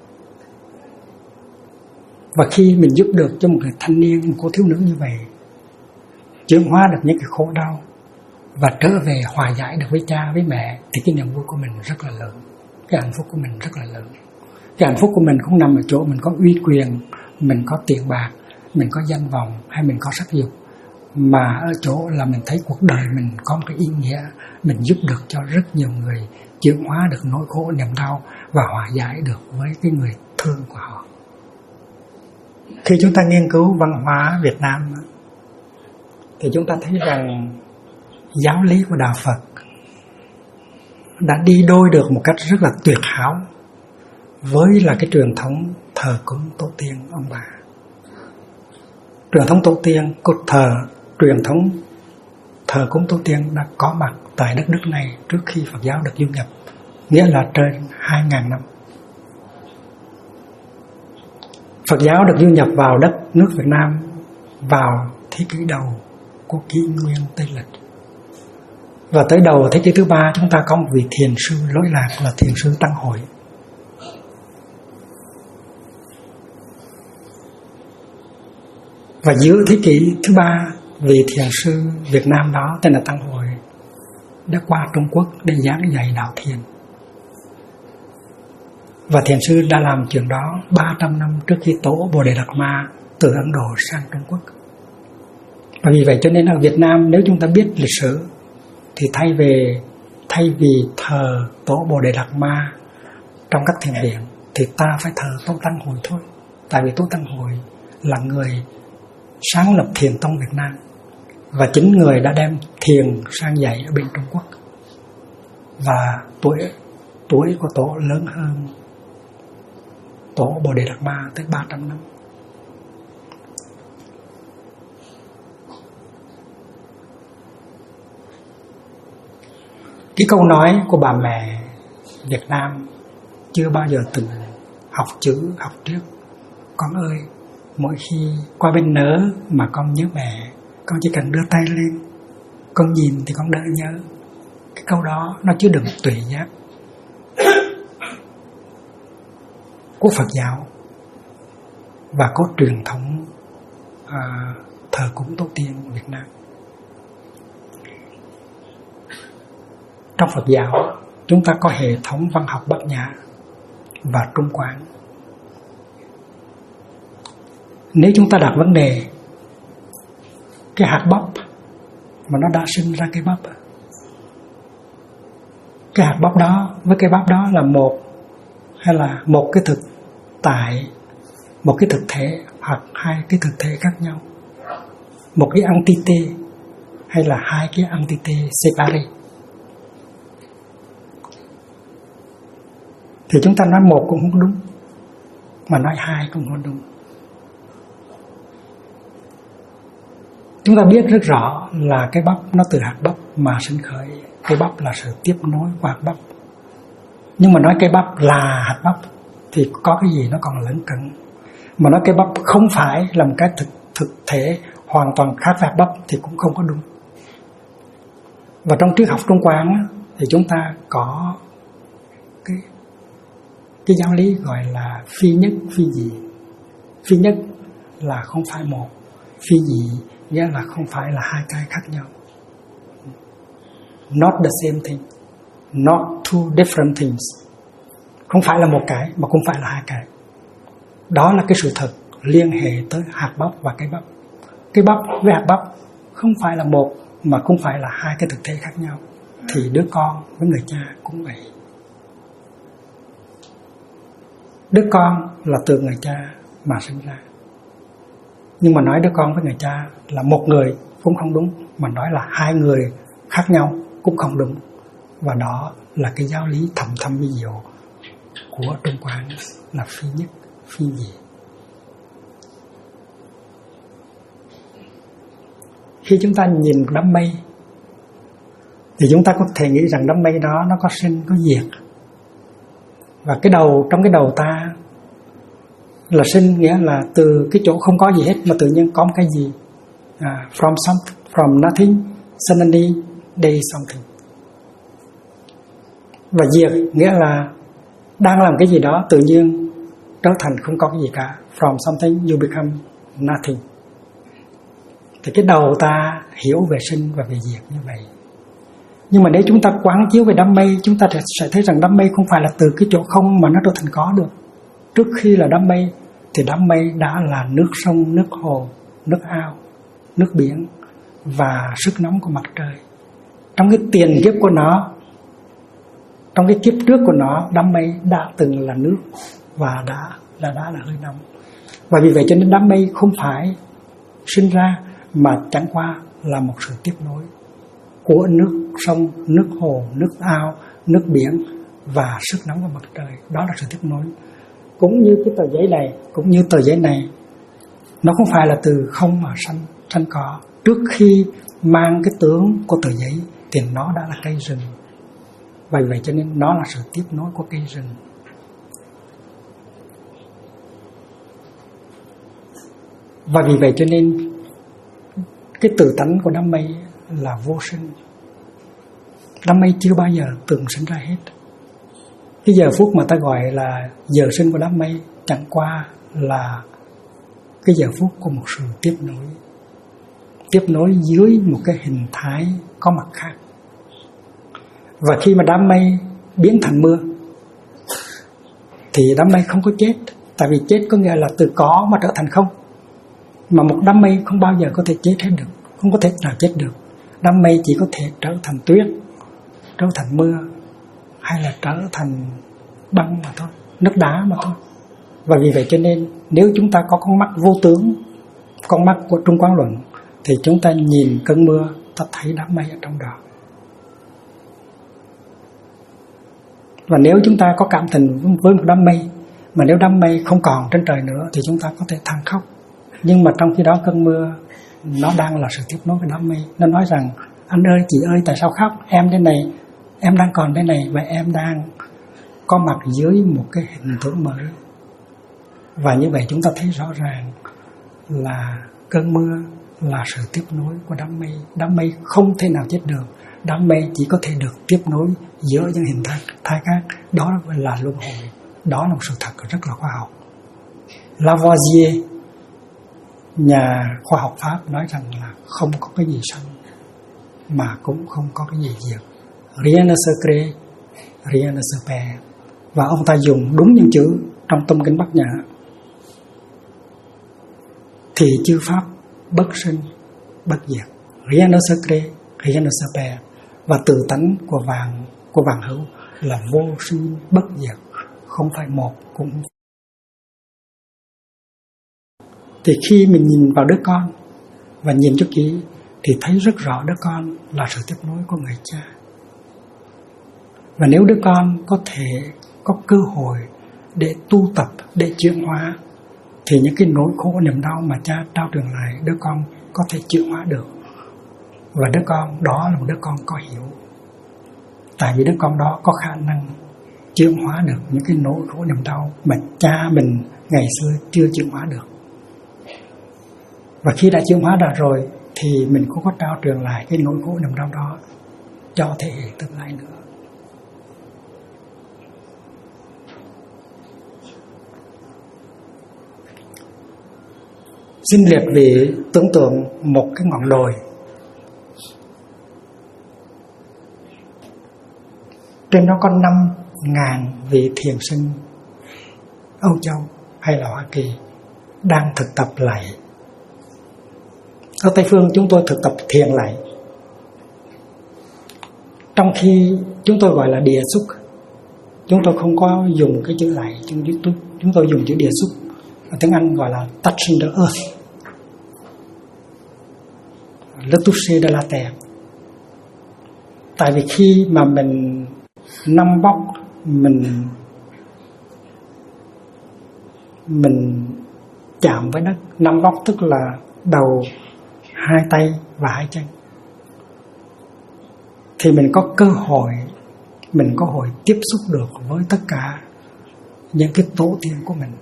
Và khi mình giúp được cho một người thanh niên, một cô thiếu nữ như vậy chuyển hóa được những cái khổ đau và trở về hòa giải được với cha, với mẹ, thì cái niềm vui của mình rất là lớn, cái hạnh phúc của mình rất là lớn. Cái hạnh phúc của mình không nằm ở chỗ mình có uy quyền, mình có tiền bạc, mình có danh vọng hay mình có sắc dục, mà ở chỗ là mình thấy cuộc đời mình có một cái ý nghĩa, mình giúp được cho rất nhiều người chuyển hóa được nỗi khổ niềm đau và hòa giải được với cái người thương của họ. Khi chúng ta nghiên cứu văn hóa Việt Nam thì chúng ta thấy rằng giáo lý của Đạo Phật đã đi đôi được một cách rất là tuyệt hảo với là cái truyền thống thờ cúng tổ tiên ông bà. Truyền thống tổ tiên, truyền thống thờ cúng tổ tiên đã có mặt tại đất nước này trước khi Phật giáo được du nhập, nghĩa là trên 2.000 năm. Phật giáo được du nhập vào đất nước Việt Nam vào thế kỷ đầu của kỷ nguyên Tây Lịch. Và tới đầu thế kỷ thứ 3 chúng ta có một vị thiền sư lỗi lạc là thiền sư Tăng Hội. Và giữa thế kỷ thứ 3, vị thiền sư Việt Nam đó tên là Tăng Hội đã qua Trung Quốc để giảng dạy đạo thiền. Và thiền sư đã làm chuyện đó 300 năm trước khi tổ Bồ Đề Đạt Ma từ Ấn Độ sang Trung Quốc. Và vì vậy cho nên ở Việt Nam, nếu chúng ta biết lịch sử thì thay vì thờ tổ Bồ Đề Đạt Ma trong các thiền viện thì ta phải thờ tổ Tăng Hội thôi. Tại vì tổ Tăng Hội là người sáng lập thiền tông Việt Nam, và chính người đã đem thiền sang dạy ở bên Trung Quốc. Và tuổi của tổ lớn hơn tổ Bồ Đề Đạt Ma tới 300 năm. Cái câu nói của bà mẹ Việt Nam chưa bao giờ từng học chữ, học triết: con ơi, mỗi khi qua bên nớ mà con nhớ mẹ, con chỉ cần đưa tay lên, con nhìn thì con đỡ nhớ. Cái câu đó nó chứa đựng tuệ giác của Phật giáo và có truyền thống thờ cúng tổ tiên của Việt Nam. Trong Phật giáo chúng ta có hệ thống văn học Bát Nhã và Trung Quán. Nếu chúng ta đặt vấn đề cái hạt bắp mà nó đã sinh ra cái bắp, cái hạt bắp đó với cái bắp đó là một hay là một cái thực tại, một cái thực thể hoặc hai cái thực thể khác nhau, một cái entity hay là hai cái entity separate, thì chúng ta nói một cũng không đúng, mà nói hai cũng không đúng. Chúng ta biết rất rõ là cái bắp nó từ hạt bắp mà sinh khởi. Cái bắp là sự tiếp nối qua hạt bắp. Nhưng mà nói cái bắp là hạt bắp thì có cái gì nó còn lẫn cận. Mà nói cái bắp không phải là một cái thực thể hoàn toàn khác với hạt bắp thì cũng không có đúng. Và trong triết học Trung Quán thì chúng ta có cái giáo lý gọi là phi nhất phi dị. Phi nhất là không phải một, phi dị nghĩa là không phải là hai cái khác nhau. Not the same thing, not two different things. Không phải là một cái mà cũng phải là hai cái. Đó là cái sự thật liên hệ tới hạt bắp và cây bắp. Cây bắp với hạt bắp không phải là một mà cũng phải là hai cái thực thể khác nhau. Thì đứa con với người cha cũng vậy. Đứa con là từ người cha mà sinh ra. Nhưng mà nói đứa con với người cha là một người cũng không đúng, mà nói là hai người khác nhau cũng không đúng. Và đó là cái giáo lý thầm thâm vi diệu của Trung Quán là phi nhất phi dị. Khi chúng ta nhìn đám mây thì chúng ta có thể nghĩ rằng đám mây đó nó có sinh có diệt. Và trong cái đầu ta là sinh nghĩa là từ cái chỗ không có gì hết mà tự nhiên có một cái gì. From nothing suddenly there is something. Và diệt nghĩa là đang làm cái gì đó tự nhiên trở thành không có cái gì cả. From something you become nothing. Thì cái đầu ta hiểu về sinh và về diệt như vậy. Nhưng mà nếu chúng ta quán chiếu về đám mây, chúng ta sẽ thấy rằng đám mây không phải là từ cái chỗ không mà nó trở thành có được. Trước khi là đám mây thì đám mây đã là nước sông, nước hồ, nước ao, nước biển và sức nóng của mặt trời. Trong cái tiền kiếp của nó, trong cái kiếp trước của nó, đám mây đã từng là nước và đã là hơi nóng. Và vì vậy cho nên đám mây không phải sinh ra mà chẳng qua là một sự tiếp nối của nước sông, nước hồ, nước ao, nước biển và sức nóng của mặt trời. Đó là sự tiếp nối. Cũng như cái tờ giấy này, nó không phải là từ không mà sanh có. Trước khi mang cái tướng của tờ giấy thì nó đã là cây rừng. Và vậy cho nên nó là sự tiếp nối của cây rừng. Và vì vậy cho nên cái tự tánh của đám mây là vô sinh. Đám mây chưa bao giờ từng sinh ra hết. Cái giờ phút mà ta gọi là giờ sinh của đám mây chẳng qua là cái giờ phút của một sự tiếp nối. Tiếp nối dưới một cái hình thái có mặt khác. Và khi mà đám mây biến thành mưa thì đám mây không có chết. Tại vì chết có nghĩa là từ có mà trở thành không. Mà một đám mây không bao giờ có thể chết hết được. Không có thể nào chết được. Đám mây chỉ có thể trở thành tuyết, trở thành mưa, hay là trở thành băng mà thôi, nước đá mà thôi. Và vì vậy cho nên nếu chúng ta có con mắt vô tướng, con mắt của Trung Quán Luận, thì chúng ta nhìn cơn mưa, ta thấy đám mây ở trong đó. Và nếu chúng ta có cảm tình với một đám mây, mà nếu đám mây không còn trên trời nữa thì chúng ta có thể than khóc. Nhưng mà trong khi đó cơn mưa nó đang là sự tiếp nối với đám mây. Nó nói rằng anh ơi, chị ơi, tại sao khóc? Em thế này, em đang còn thế này, và em đang có mặt dưới một cái hình tướng mới. Và như vậy chúng ta thấy rõ ràng là cơn mưa là sự tiếp nối của đám mây. Đám mây không thể nào chết được. Đám mây chỉ có thể được tiếp nối giữa những hình thái khác. Đó là luân hồi. Đó là một sự thật rất là khoa học. Lavoisier, nhà khoa học Pháp, nói rằng là không có cái gì sanh mà cũng không có cái gì diệt. Rien ne se crée, rien ne se perd. Và ông ta dùng đúng những chữ trong Tâm Kinh Bát Nhã. Thì chư Pháp bất sinh, bất diệt. Rien ne se crée, rien ne se perd. Và tự tánh của vạn hữu là vô sinh, bất diệt. Không phải một cũng. Thì khi mình nhìn vào đứa con và nhìn cho kỹ thì thấy rất rõ đứa con là sự tiếp nối của người cha. Và nếu đứa con có thể có cơ hội để tu tập, để chuyển hóa, thì những cái nỗi khổ niềm đau mà cha trao truyền lại, đứa con có thể chuyển hóa được. Và đứa con đó là một đứa con có hiểu. Tại vì đứa con đó có khả năng chuyển hóa được những cái nỗi khổ niềm đau mà cha mình ngày xưa chưa chuyển hóa được. Và khi đã chuyển hóa ra rồi thì mình cũng có trao truyền lại cái nỗi khổ niềm đau đó cho thế hệ tương lai nữa. Xin liệt vị tưởng tượng một cái ngọn đồi. Trên đó có 5.000 vị thiền sinh Âu Châu hay là Hoa Kỳ đang thực tập lạy. Ở Tây Phương chúng tôi thực tập thiền lạy, trong khi chúng tôi gọi là địa xúc. Chúng tôi không có dùng cái chữ lạy, chúng tôi dùng chữ địa xúc. Ở tiếng Anh gọi là touching the earth, le toucher de la terre. Tại vì khi mà mình nắm bóc, mình chạm với đất. Nắm bóc tức là đầu, hai tay và hai chân, thì mình có cơ hội, tiếp xúc được với tất cả những cái tổ tiên của mình.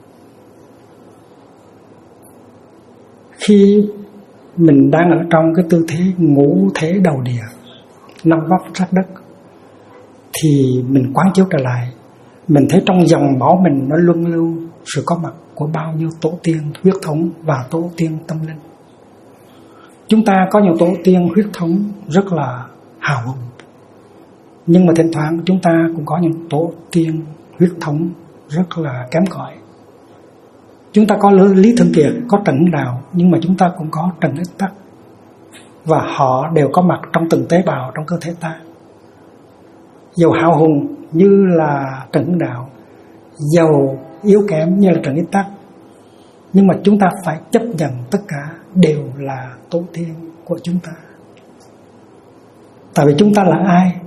Khi mình đang ở trong cái tư thế ngũ thế đầu địa, nắm vóc sát đất, thì mình quán chiếu trở lại, mình thấy trong dòng máu mình nó luân lưu sự có mặt của bao nhiêu tổ tiên huyết thống và tổ tiên tâm linh. Chúng ta có nhiều tổ tiên huyết thống rất là hào hùng, nhưng mà thỉnh thoảng chúng ta cũng có những tổ tiên huyết thống rất là kém cỏi. Chúng ta có Lý Thường Kiệt, có Trần Hưng Đạo, nhưng mà chúng ta cũng có Trần Ích Tắc, và họ đều có mặt trong từng tế bào trong cơ thể ta. Dầu hào hùng như là Trần Hưng Đạo, dầu yếu kém như là Trần Ích Tắc, nhưng mà chúng ta phải chấp nhận tất cả đều là tổ tiên của chúng ta. Tại vì chúng ta là ai?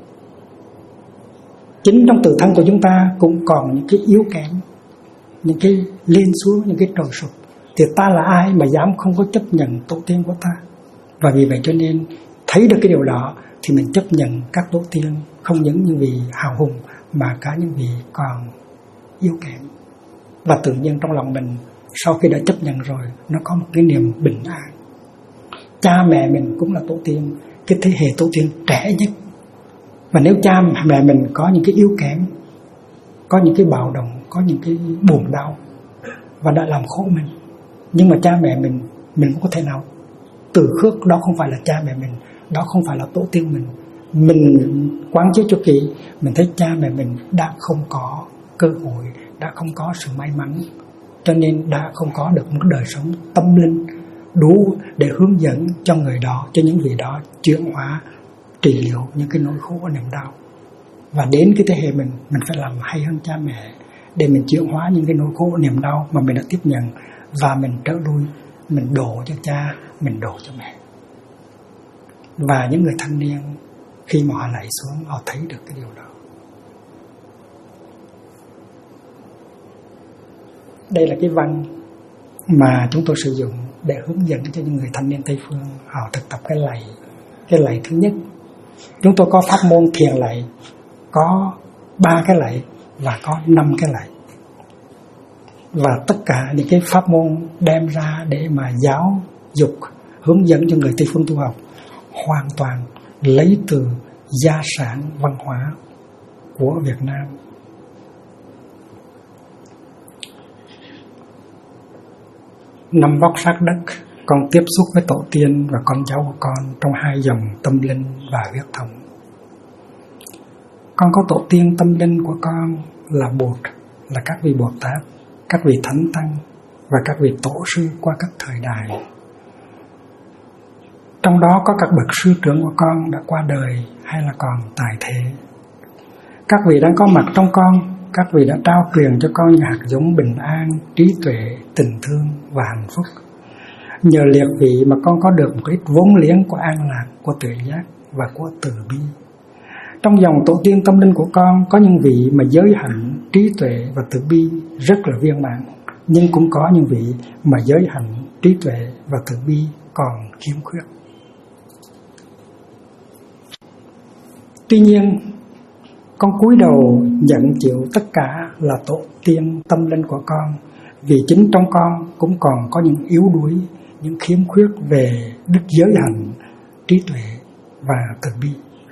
Chính trong tự thân của chúng ta cũng còn những cái yếu kém, những cái lên xuống, những cái trồi sụp. Thì ta là ai mà dám không có chấp nhận tổ tiên của ta? Và vì vậy cho nên thấy được cái điều đó thì mình chấp nhận các tổ tiên, không những những vị hào hùng mà cả những vị còn yếu kém. Và tự nhiên trong lòng mình sau khi đã chấp nhận rồi, nó có một cái niềm bình an. Cha mẹ mình cũng là tổ tiên, cái thế hệ tổ tiên trẻ nhất. Và nếu cha mẹ mình có những cái yếu kém, có những cái bạo động, có những cái buồn đau và đã làm khổ mình, nhưng mà cha mẹ mình cũng có thể nào từ khước đó không phải là cha mẹ mình, đó không phải là tổ tiên mình. Mình quán chiếu cho kỹ, mình thấy cha mẹ mình đã không có cơ hội, đã không có sự may mắn, cho nên đã không có được một đời sống tâm linh đủ để hướng dẫn cho người đó, cho những vị đó chuyển hóa, trị liệu những cái nỗi khổ và niềm đau. Và đến cái thế hệ mình phải làm hay hơn cha mẹ để mình chuyển hóa những cái nỗi khổ niềm đau mà mình đã tiếp nhận, và mình trở lui, mình đổ cho cha, mình đổ cho mẹ. Và những người thanh niên khi mà họ lạy xuống, họ thấy được cái điều đó. Đây là cái văn mà chúng tôi sử dụng để hướng dẫn cho những người thanh niên Tây Phương họ thực tập cái lạy. Cái lạy thứ nhất, chúng tôi có pháp môn thiền lạy, có 3 cái lạy và có 5 cái lạy. Và tất cả những cái pháp môn đem ra để mà giáo dục, hướng dẫn cho người Tây Phương tu học hoàn toàn lấy từ gia sản văn hóa của Việt Nam. Nằm vóc sát đất, con tiếp xúc với tổ tiên và con cháu của con trong 2 dòng tâm linh và huyết thống. Con có tổ tiên tâm linh của con là Bụt, là các vị Bồ Tát, các vị Thánh Tăng và các vị Tổ sư qua các thời đại. Trong đó có các bậc sư trưởng của con đã qua đời hay là còn tại thế. Các vị đang có mặt trong con, các vị đã trao truyền cho con những hạt giống bình an, trí tuệ, tình thương và hạnh phúc. Nhờ liệt vị mà con có được một ít vốn liếng của an lạc, của tự giác và của từ bi. Trong dòng tổ tiên tâm linh của con có những vị mà giới hạnh, trí tuệ và từ bi rất là viên mãn, nhưng cũng có những vị mà giới hạnh, trí tuệ và từ bi còn khiếm khuyết. Tuy nhiên, con cúi đầu nhận chịu tất cả là tổ tiên tâm linh của con, vì chính trong con cũng còn có những yếu đuối, những khiếm khuyết về đức giới hạnh, trí tuệ và từ bi.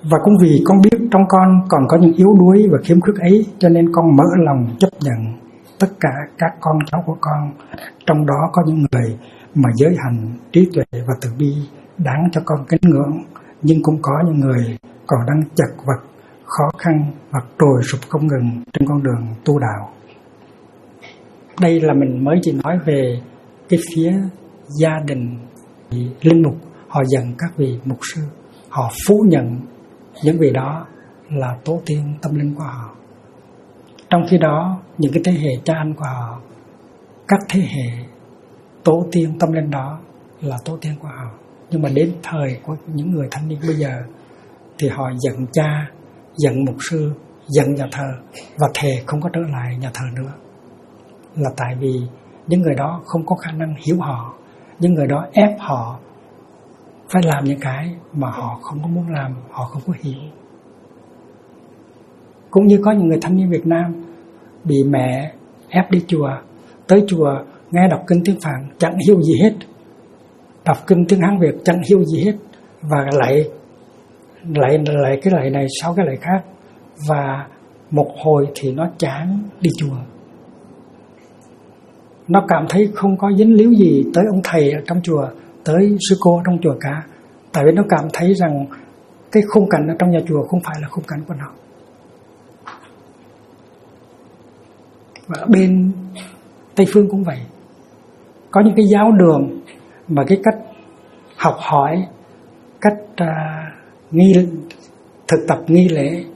Và cũng vì con biết trong con còn có những yếu đuối và khiếm khuyết ấy, cho nên con mở lòng chấp nhận tất cả các con cháu của con. Trong đó có những người mà giới hạnh, trí tuệ và từ bi đáng cho con kính ngưỡng, nhưng cũng có những người còn đang chật vật, khó khăn và trồi sụp không ngừng trên con đường tu đạo. Đây là mình mới chỉ nói về cái phía gia đình. Linh mục họ dẫn các vị mục sư, họ phủ nhận những vị đó là tổ tiên tâm linh của họ. Trong khi đó, những cái thế hệ cha anh của họ, các thế hệ tổ tiên tâm linh đó là tổ tiên của họ. Nhưng mà đến thời của những người thanh niên bây giờ thì họ giận cha, giận mục sư, giận nhà thờ và thề không có trở lại nhà thờ nữa. Là tại vì những người đó không có khả năng hiểu họ, những người đó ép họ phải làm những cái mà họ không có muốn làm, họ không có hiểu. Cũng như có những người thanh niên Việt Nam bị mẹ ép đi chùa, tới chùa nghe đọc kinh tiếng Phạn chẳng hiểu gì hết, đọc kinh tiếng Hán Việt chẳng hiểu gì hết, và lại cái lại này sau cái lại khác, và một hồi thì nó chán đi chùa. Nó cảm thấy không có dính líu gì tới ông thầy ở trong chùa, tới sư cô trong chùa cả. Tại vì nó cảm thấy rằng cái khung cảnh ở trong nhà chùa không phải là khung cảnh của nó. Và ở bên Tây Phương cũng vậy. Có những cái giáo đường mà cái cách học hỏi, cách thực tập nghi lễ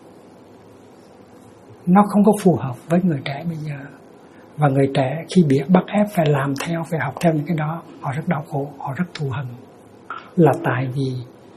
nó không có phù hợp với người trẻ bây giờ. Và người trẻ khi bị bắt ép phải làm theo, phải học theo những cái đó, họ rất đau khổ, họ rất thù hận. Là tại vì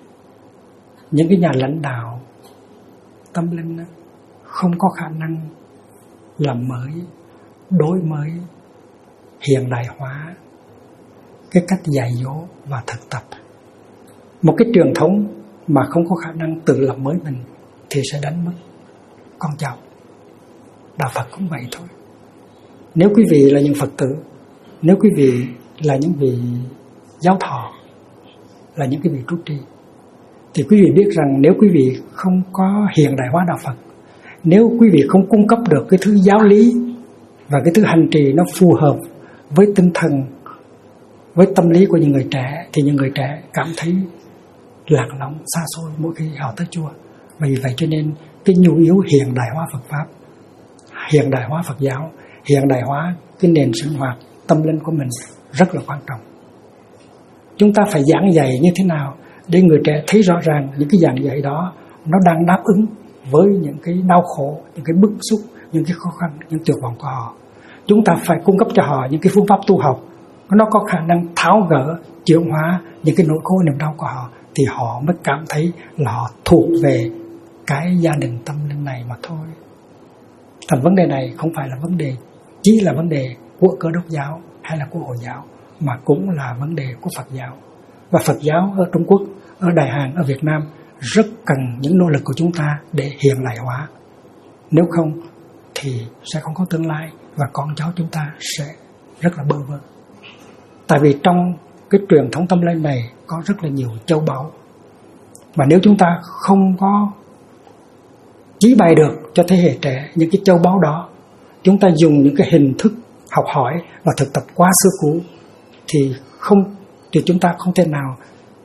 những cái nhà lãnh đạo tâm linh không có khả năng làm mới, đổi mới, hiện đại hóa cái cách dạy dỗ và thực tập. Một cái truyền thống mà không có khả năng tự làm mới mình thì sẽ đánh mất con cháu. Đạo Phật cũng vậy thôi. Nếu quý vị là những Phật tử, nếu quý vị là những vị giáo thọ, là những cái vị trụ trì, thì quý vị biết rằng nếu quý vị không có hiện đại hóa đạo Phật, nếu quý vị không cung cấp được cái thứ giáo lý và cái thứ hành trì nó phù hợp với tinh thần, với tâm lý của những người trẻ, thì những người trẻ cảm thấy lạc lõng, xa xôi mỗi khi họ tới chùa. Vì vậy cho nên cái nhu yếu hiện đại hóa Phật Pháp, hiện đại hóa Phật giáo, hiện đại hóa cái nền sinh hoạt tâm linh của mình rất là quan trọng. Chúng ta phải giảng dạy như thế nào để người trẻ thấy rõ ràng những cái giảng dạy đó nó đang đáp ứng với những cái đau khổ, những cái bức xúc, những cái khó khăn, những tuyệt vọng của họ. Chúng ta phải cung cấp cho họ những cái phương pháp tu học nó có khả năng tháo gỡ, chuyển hóa những cái nỗi khổ niềm đau của họ, thì họ mới cảm thấy là họ thuộc về cái gia đình tâm linh này mà thôi. Thành vấn đề này không phải là vấn đề chỉ là vấn đề của Cơ Đốc giáo hay là của Hồi giáo, mà cũng là vấn đề của Phật giáo. Và Phật giáo ở Trung Quốc, ở Đại Hàn, ở Việt Nam rất cần những nỗ lực của chúng ta để hiện đại hóa. Nếu không thì sẽ không có tương lai, và con cháu chúng ta sẽ rất là bơ vơ. Tại vì trong cái truyền thống tâm linh này có rất là nhiều châu báu, mà nếu chúng ta không có chỉ bày được cho thế hệ trẻ những cái châu báu đó, chúng ta dùng những cái hình thức học hỏi và thực tập quá xưa cũ, thì chúng ta không thể nào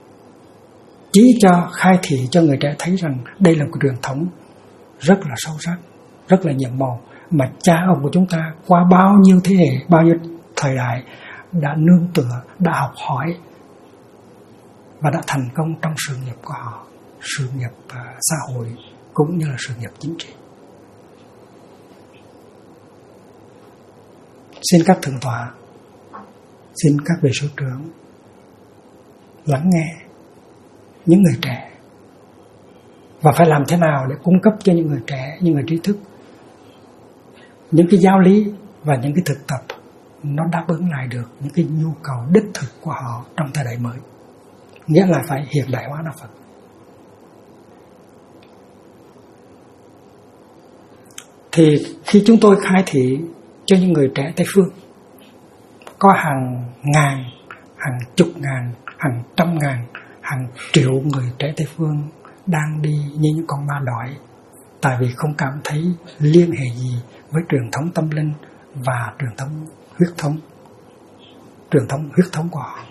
chỉ cho khai thị cho người trẻ thấy rằng đây là một truyền thống rất là sâu sắc, rất là nhiệm màu, mà cha ông của chúng ta qua bao nhiêu thế hệ, bao nhiêu thời đại đã nương tựa, đã học hỏi và đã thành công trong sự nghiệp của họ, sự nghiệp xã hội cũng như là sự nghiệp chính trị. Xin các thượng tọa, xin các vị sư trưởng lắng nghe những người trẻ, và phải làm thế nào để cung cấp cho những người trẻ, những người trí thức những cái giáo lý và những cái thực tập nó đáp ứng lại được những cái nhu cầu đích thực của họ trong thời đại mới. Nghĩa là phải hiện đại hóa đạo Phật. Thì khi chúng tôi khai thị cho những người trẻ Tây Phương, có hàng ngàn, hàng chục ngàn, hàng trăm ngàn, hàng triệu người trẻ Tây Phương đang đi như những con ma đói, tại vì không cảm thấy liên hệ gì với truyền thống tâm linh và truyền thống huyết thống của họ.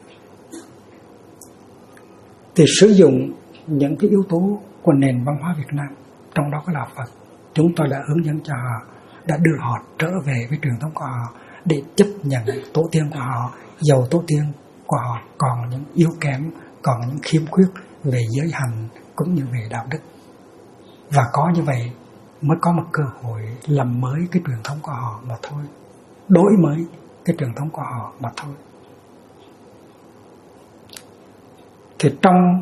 Thì sử dụng những cái yếu tố của nền văn hóa Việt Nam, trong đó có đạo Phật, chúng tôi đã hướng dẫn cho họ, đã đưa họ trở về với truyền thống của họ để chấp nhận tổ tiên của họ, dầu tổ tiên của họ còn những yếu kém, còn những khiếm khuyết về giới hành cũng như về đạo đức. Và có như vậy mới có một cơ hội làm mới cái truyền thống của họ mà thôi, đổi mới cái truyền thống của họ mà thôi. Thì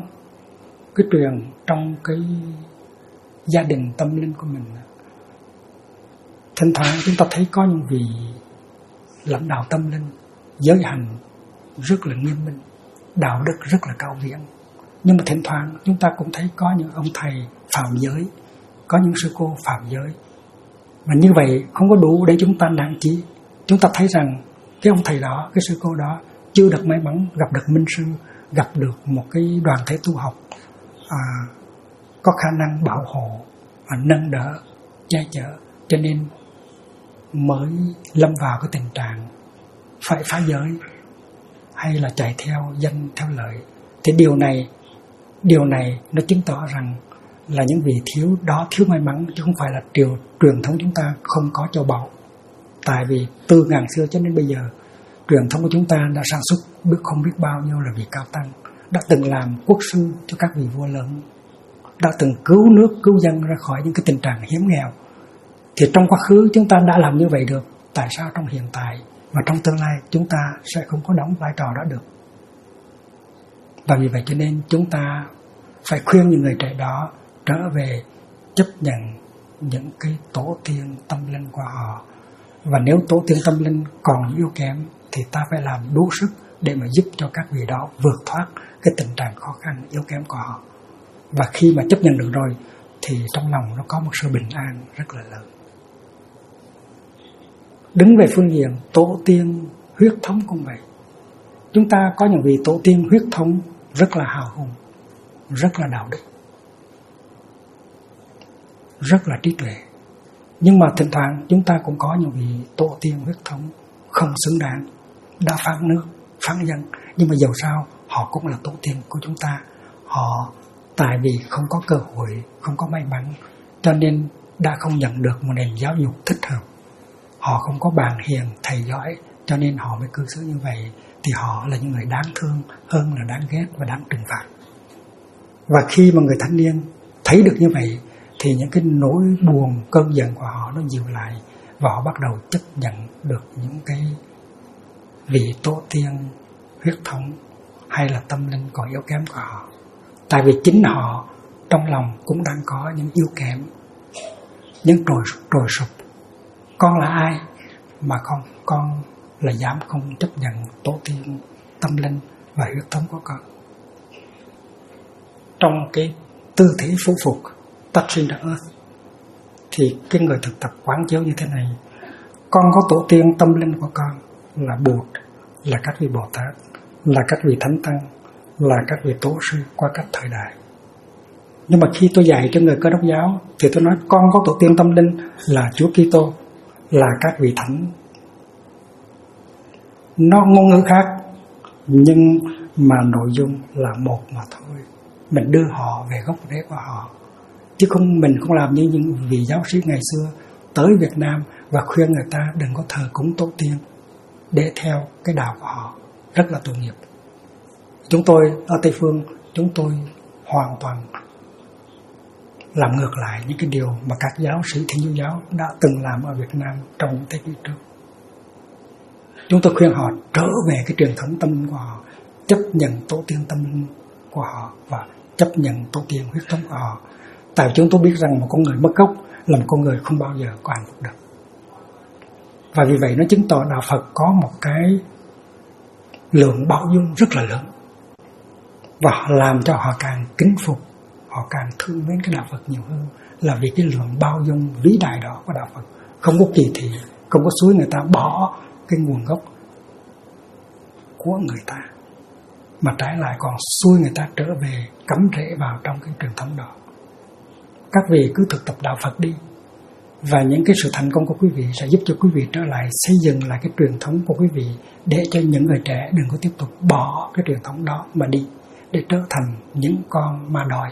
trong cái gia đình tâm linh của mình, thỉnh thoảng chúng ta thấy có những vị lãnh đạo tâm linh, giới hành rất là nghiêm minh, đạo đức rất là cao viễn. Nhưng mà thỉnh thoảng chúng ta cũng thấy có những ông thầy phạm giới, có những sư cô phạm giới. Và như vậy không có đủ để chúng ta nản chí. Chúng ta thấy rằng cái ông thầy đó, cái sư cô đó chưa được may mắn gặp được minh sư, gặp được một cái đoàn thể tu học có khả năng bảo hộ và nâng đỡ, che chở, cho nên mới lâm vào cái tình trạng phải phá giới hay là chạy theo danh theo lợi. Thì điều này nó chứng tỏ rằng là những vị thiếu may mắn, chứ không phải là truyền thống chúng ta không có châu báu. Tại vì từ ngàn xưa cho đến bây giờ, truyền thống của chúng ta đã sản xuất không biết bao nhiêu là vị cao tăng, đã từng làm quốc sư cho các vị vua lớn, đã từng cứu nước cứu dân ra khỏi những cái tình trạng hiếm nghèo. Thì trong quá khứ chúng ta đã làm như vậy được, tại sao trong hiện tại và trong tương lai chúng ta sẽ không có đóng vai trò đó được? Và vì vậy cho nên chúng ta phải khuyên những người trẻ đó trở về chấp nhận những cái tổ tiên tâm linh của họ. Và nếu tổ tiên tâm linh còn yếu kém thì ta phải làm đủ sức để mà giúp cho các vị đó vượt thoát cái tình trạng khó khăn yếu kém của họ. Và khi mà chấp nhận được rồi thì trong lòng nó có một sự bình an rất là lớn. Đứng về phương diện tổ tiên huyết thống cũng vậy. Chúng ta có những vị tổ tiên huyết thống rất là hào hùng, rất là đạo đức, rất là trí tuệ. Nhưng mà thỉnh thoảng chúng ta cũng có những vị tổ tiên huyết thống không xứng đáng, đã phán nước, phán dân. Nhưng mà dầu sao họ cũng là tổ tiên của chúng ta. Họ tại vì không có cơ hội, không có may mắn, cho nên đã không nhận được một nền giáo dục thích hợp. Họ không có bạn hiền, thầy giỏi, cho nên họ mới cư xử như vậy. Thì họ là những người đáng thương hơn là đáng ghét và đáng trừng phạt. Và khi mà người thanh niên thấy được như vậy thì những cái nỗi buồn, cơn giận của họ nó dịu lại, và họ bắt đầu chấp nhận được những cái vị tổ tiên huyết thống hay là tâm linh còn yếu kém của họ. Tại vì chính họ trong lòng cũng đang có những yếu kém, những trồi sụp. Con là ai mà con là dám không chấp nhận tổ tiên tâm linh và huyết thống của con? Trong cái tư thế phú phục touching the earth thì cái người thực tập quán chiếu như thế này: con có tổ tiên tâm linh của con là Bụt, là các vị Bồ Tát, là các vị Thánh Tăng, là các vị Tổ sư qua các thời đại. Nhưng mà khi tôi dạy cho người Cơ Đốc giáo thì tôi nói con có tổ tiên tâm linh là Chúa Kitô, là các vị Thánh. Nó ngôn ngữ khác nhưng mà nội dung là một mà thôi. Mình đưa họ về gốc rễ của họ, chứ mình không làm như những vị giáo sĩ ngày xưa tới Việt Nam và khuyên người ta đừng có thờ cúng tổ tiên để theo cái đạo của họ. Rất là tội nghiệp. Chúng tôi ở Tây Phương, chúng tôi hoàn toàn làm ngược lại những cái điều mà các giáo sĩ Thiên Chúa giáo đã từng làm ở Việt Nam trong những thế kỷ trước. Chúng tôi khuyên họ trở về cái truyền thống tâm linh của họ, chấp nhận tổ tiên tâm linh của họ và chấp nhận tổ tiên huyết thống của họ. Tại chúng tôi biết rằng một con người mất gốc là một con người không bao giờ có hạnh phúc được. Và vì vậy nó chứng tỏ đạo Phật có một cái lượng bao dung rất là lớn, và làm cho họ càng kính phục, họ càng thương mến cái đạo Phật nhiều hơn, là vì cái lượng bao dung vĩ đại đó của đạo Phật. Không có kỳ thị, không có xúi người ta bỏ cái nguồn gốc của người ta. mà trái lại còn xui người ta trở về cắm rễ vào trong cái truyền thống đó. Các vị cứ thực tập đạo Phật đi, và những cái sự thành công của quý vị sẽ giúp cho quý vị trở lại xây dựng lại cái truyền thống của quý vị, để cho những người trẻ đừng có tiếp tục bỏ cái truyền thống đó mà đi, để trở thành những con ma đòi.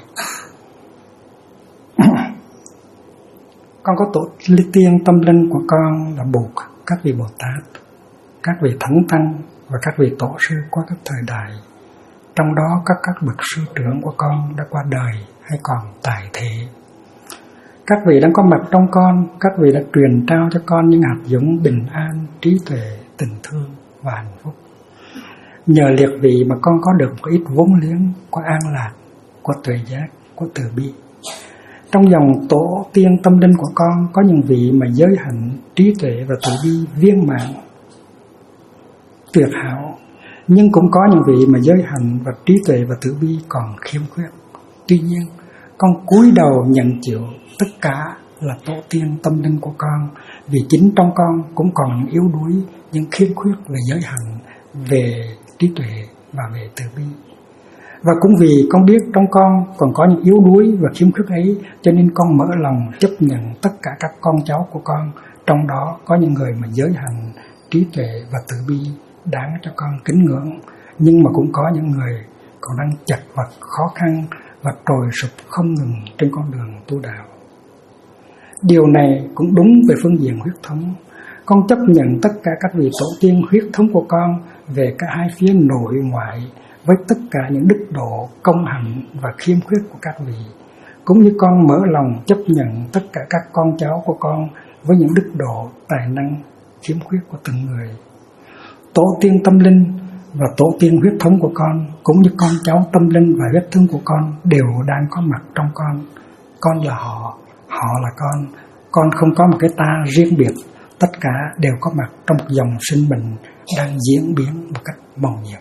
Con có tổ tiên tâm linh của con là Bụt, các vị Bồ Tát, các vị Thánh Tăng và các vị Tổ sư qua các thời đại. Trong đó các bậc sư trưởng của con đã qua đời hay còn tại thế. Các vị đang có mặt trong con, các vị đã truyền trao cho con những hạt giống bình an, trí tuệ, tình thương và hạnh phúc. Nhờ liệt vị mà con có được một ít vốn liếng của an lạc, của tuệ giác, của từ bi. Trong dòng tổ tiên tâm linh của con có những vị mà giới hạnh, trí tuệ và từ bi viên mãn, tuyệt hảo, nhưng cũng có những vị mà giới hạnh và trí tuệ và từ bi còn khiếm khuyết. Tuy nhiên, con cúi đầu nhận chịu tất cả là tổ tiên tâm linh của con, vì chính trong con cũng còn những yếu đuối, những khiếm khuyết về giới hạnh, về trí tuệ và về từ bi. Và cũng vì con biết trong con còn có những yếu đuối và khiếm khuyết ấy, cho nên con mở lòng chấp nhận tất cả các con cháu của con, trong đó có những người mà giới hạnh, trí tuệ và từ bi đáng cho con kính ngưỡng, nhưng mà cũng có những người còn đang chật vật, khó khăn và trồi sụp không ngừng trên con đường tu đạo. Điều này cũng đúng về phương diện huyết thống. Con chấp nhận tất cả các vị tổ tiên huyết thống của con về cả hai phía nội ngoại, với tất cả những đức độ, công hạnh và khiếm khuyết của các vị, cũng như con mở lòng chấp nhận tất cả các con cháu của con với những đức độ, tài năng, khiếm khuyết của từng người. Tổ tiên tâm linh và tổ tiên huyết thống của con, cũng như con cháu tâm linh và huyết thống của con đều đang có mặt trong con. Con là họ, họ là con không có một cái ta riêng biệt, tất cả đều có mặt trong một dòng sinh mệnh đang diễn biến một cách màu nhiệm.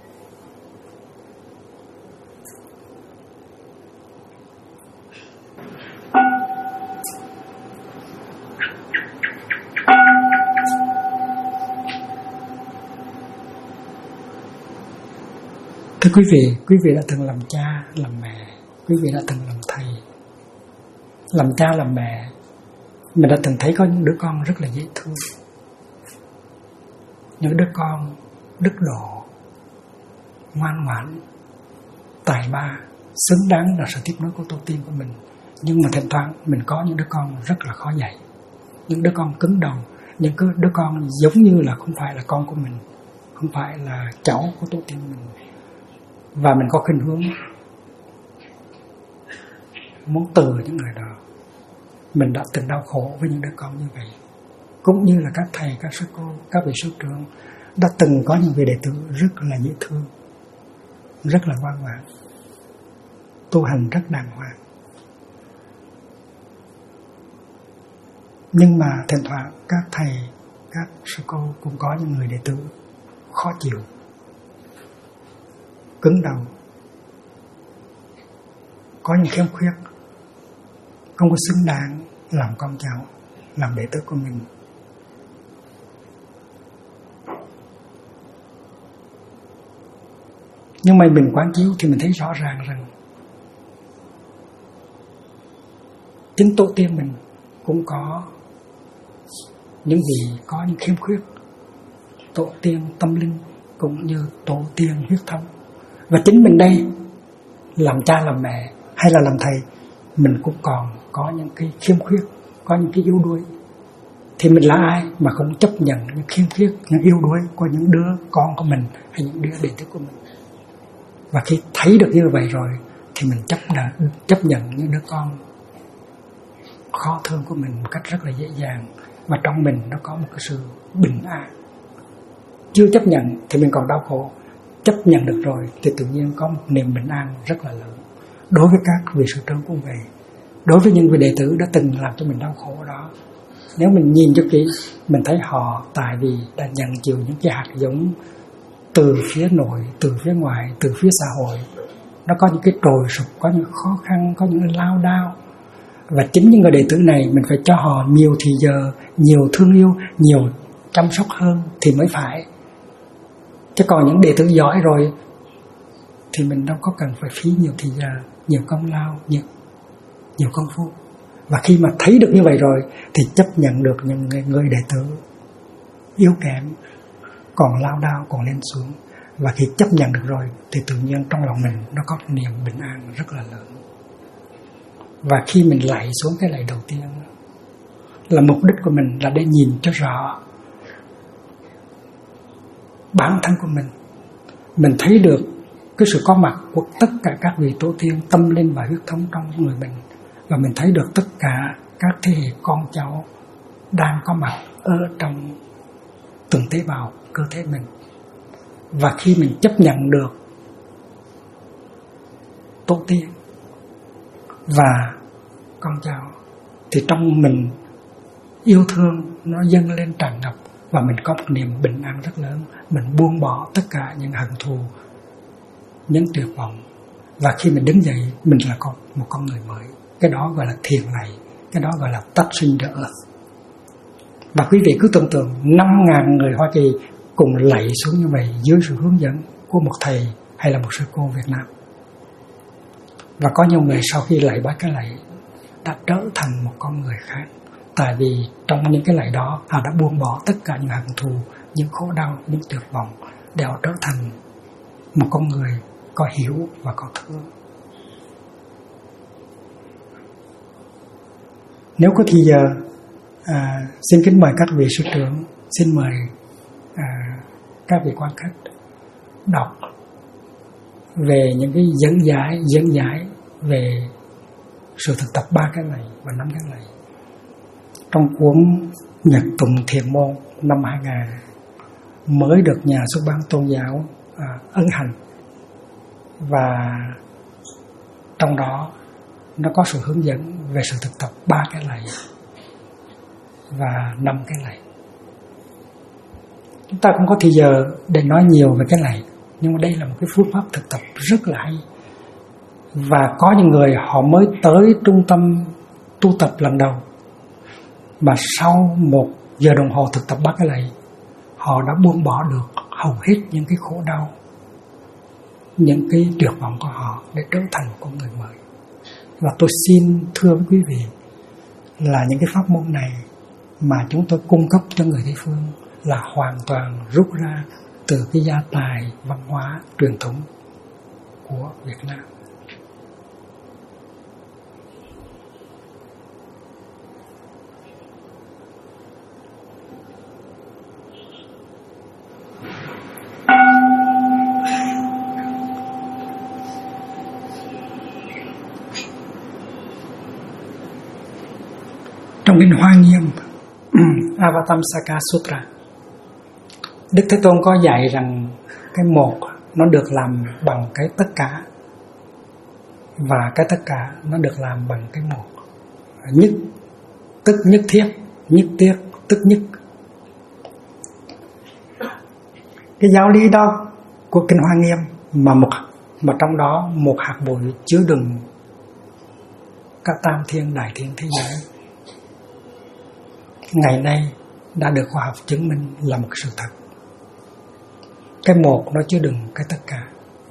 Thưa quý vị đã từng làm cha, làm mẹ, quý vị đã từng làm thầy. Làm cha, làm mẹ, mình đã từng thấy có những đứa con rất là dễ thương. Những đứa con đức độ, ngoan ngoãn, tài ba, xứng đáng là sự tiếp nối của tổ tiên của mình. Nhưng mà thỉnh thoảng mình có những đứa con rất là khó dạy, những đứa con cứng đầu, những đứa con giống như là không phải là con của mình, không phải là cháu của tổ tiên mình. Và mình có khuynh hướng muốn từ những người đó. Mình đã từng đau khổ với những đứa con như vậy, cũng như là các thầy, các sư cô, các vị sư trưởng đã từng có những vị đệ tử rất là dễ thương, rất là ngoan ngoãn, tu hành rất đàng hoàng. Nhưng mà thỉnh thoảng các thầy, các sư cô cũng có những người đệ tử khó chịu, cứng đầu, có những khiếm khuyết, không có xứng đáng làm con cháu, làm đệ tử của mình. Nhưng mà mình quán chiếu thì mình thấy rõ ràng rằng chính tổ tiên mình cũng có những gì có những khiếm khuyết, tổ tiên tâm linh cũng như tổ tiên huyết thống. Và chính mình đây, làm cha làm mẹ hay là làm thầy, mình cũng còn có những cái khiếm khuyết, có những cái yếu đuối. Thì mình là ai mà không chấp nhận những khiếm khuyết, những yếu đuối của những đứa con của mình hay những đứa đệ tử của mình. Và khi thấy được như vậy rồi thì mình chấp nhận những đứa con khó thương của mình một cách rất là dễ dàng. Và trong mình nó có một cái sự bình an. Chưa chấp nhận thì mình còn đau khổ, chấp nhận được rồi thì tự nhiên có một niềm bình an rất là lớn. Đối với các vị sư trưởng cũng vậy, đối với những vị đệ tử đã từng làm cho mình đau khổ đó, nếu mình nhìn cho kỹ, mình thấy họ tại vì đã nhận chịu những cái hạt giống từ phía nội, từ phía ngoài, từ phía xã hội, nó có những cái trồi sụp, có những khó khăn, có những lao đao. Và chính những người đệ tử này mình phải cho họ nhiều thì giờ, nhiều thương yêu, nhiều chăm sóc hơn thì mới phải. Chứ còn những đệ tử giỏi rồi thì mình đâu có cần phải phí nhiều thời gian, nhiều công lao, nhiều công phu. Và khi mà thấy được như vậy rồi thì chấp nhận được những người đệ tử yếu kém, còn lao đao, còn lên xuống. Và khi chấp nhận được rồi thì tự nhiên trong lòng mình nó có niềm bình an rất là lớn. Và khi mình lạy xuống cái lạy đầu tiên là mục đích của mình là để nhìn cho rõ bản thân của mình. Mình thấy được cái sự có mặt của tất cả các vị tổ tiên, tâm linh và huyết thống trong người mình. Và mình thấy được tất cả các thế hệ con cháu đang có mặt ở trong từng tế bào cơ thể mình. Và khi mình chấp nhận được tổ tiên và con cháu thì trong mình yêu thương nó dâng lên tràn ngập. Và mình có một niềm bình an rất lớn. Mình buông bỏ tất cả những hận thù, những tuyệt vọng. Và khi mình đứng dậy, mình là một con người mới. Cái đó gọi là thiền lạy, cái đó gọi là touching the earth. Và quý vị cứ tưởng tượng 5.000 người Hoa Kỳ cùng lạy xuống như vậy dưới sự hướng dẫn của một thầy hay là một sư cô Việt Nam. Và có nhiều người sau khi lạy 3 cái lạy đã trở thành một con người khác. Tại vì trong những cái lạy đó họ đã buông bỏ tất cả những hận thù, những khổ đau, những tuyệt vọng để họ trở thành một con người có hiểu và có thương. Nếu có thì giờ xin kính mời các vị sư trưởng, xin mời các vị quan khách đọc về những cái dẫn giải về sự thực tập 3 cái lạy và 5 cái lạy trong cuốn Nhật Tụng Thiền Môn năm 2000 mới được nhà xuất bản tôn giáo ấn hành. Và trong đó nó có sự hướng dẫn về sự thực tập 3 cái lạy và 5 cái lạy. Chúng ta không có thì giờ để nói nhiều về cái lạy, nhưng mà đây là một cái phương pháp thực tập rất là hay. Và có những người họ mới tới trung tâm tu tập lần đầu, mà sau 1 giờ đồng hồ thực tập 3 cái lạy, họ đã buông bỏ được hầu hết những cái khổ đau, những cái tuyệt vọng của họ để trở thành một con người mới. Và tôi xin thưa với quý vị là những cái pháp môn này mà chúng tôi cung cấp cho người Tây phương là hoàn toàn rút ra từ cái gia tài văn hóa truyền thống của Việt Nam. Trong Kinh Hoa Nghiêm Avatamsaka Sutra, Đức Thế Tôn có dạy rằng cái một nó được làm bằng cái tất cả, và cái tất cả nó được làm bằng cái một. Nhất tức nhất thiết, nhất thiết tức nhất. Cái giáo lý đó của Kinh Hoa Nghiêm mà trong đó một hạt bụi chứa đựng các tam thiên đại thiên thế giới, ngày nay đã được khoa học chứng minh là một sự thật. Cái một nó chứa đựng cái tất cả.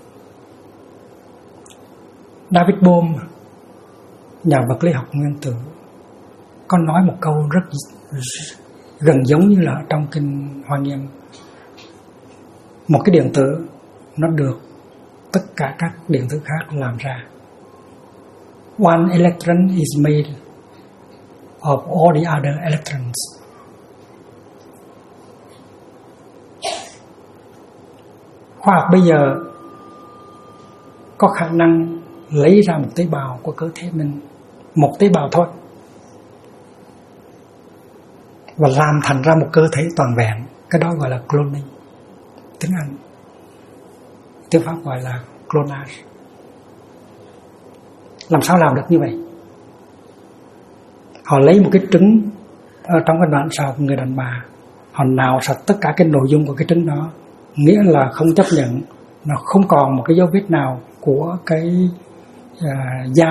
David Bohm, nhà vật lý học nguyên tử, có nói một câu rất gần giống như là trong Kinh Hoa Nghiêm. Một cái điện tử nó được tất cả các điện tử khác làm ra. One electron is made of all the other electrons. Khoa học bây giờ có khả năng lấy ra một tế bào của cơ thể mình, một tế bào thôi, và làm thành ra một cơ thể toàn vẹn. Cái đó gọi là cloning, tiếng Anh. Tiếng Pháp gọi là clonage. Làm sao làm được như vậy? Họ lấy một cái trứng ở trong cái đoạn sào của người đàn bà, họ nào sạch tất cả cái nội dung của cái trứng đó, nghĩa là không chấp nhận, nó không còn một cái dấu vết nào của cái gia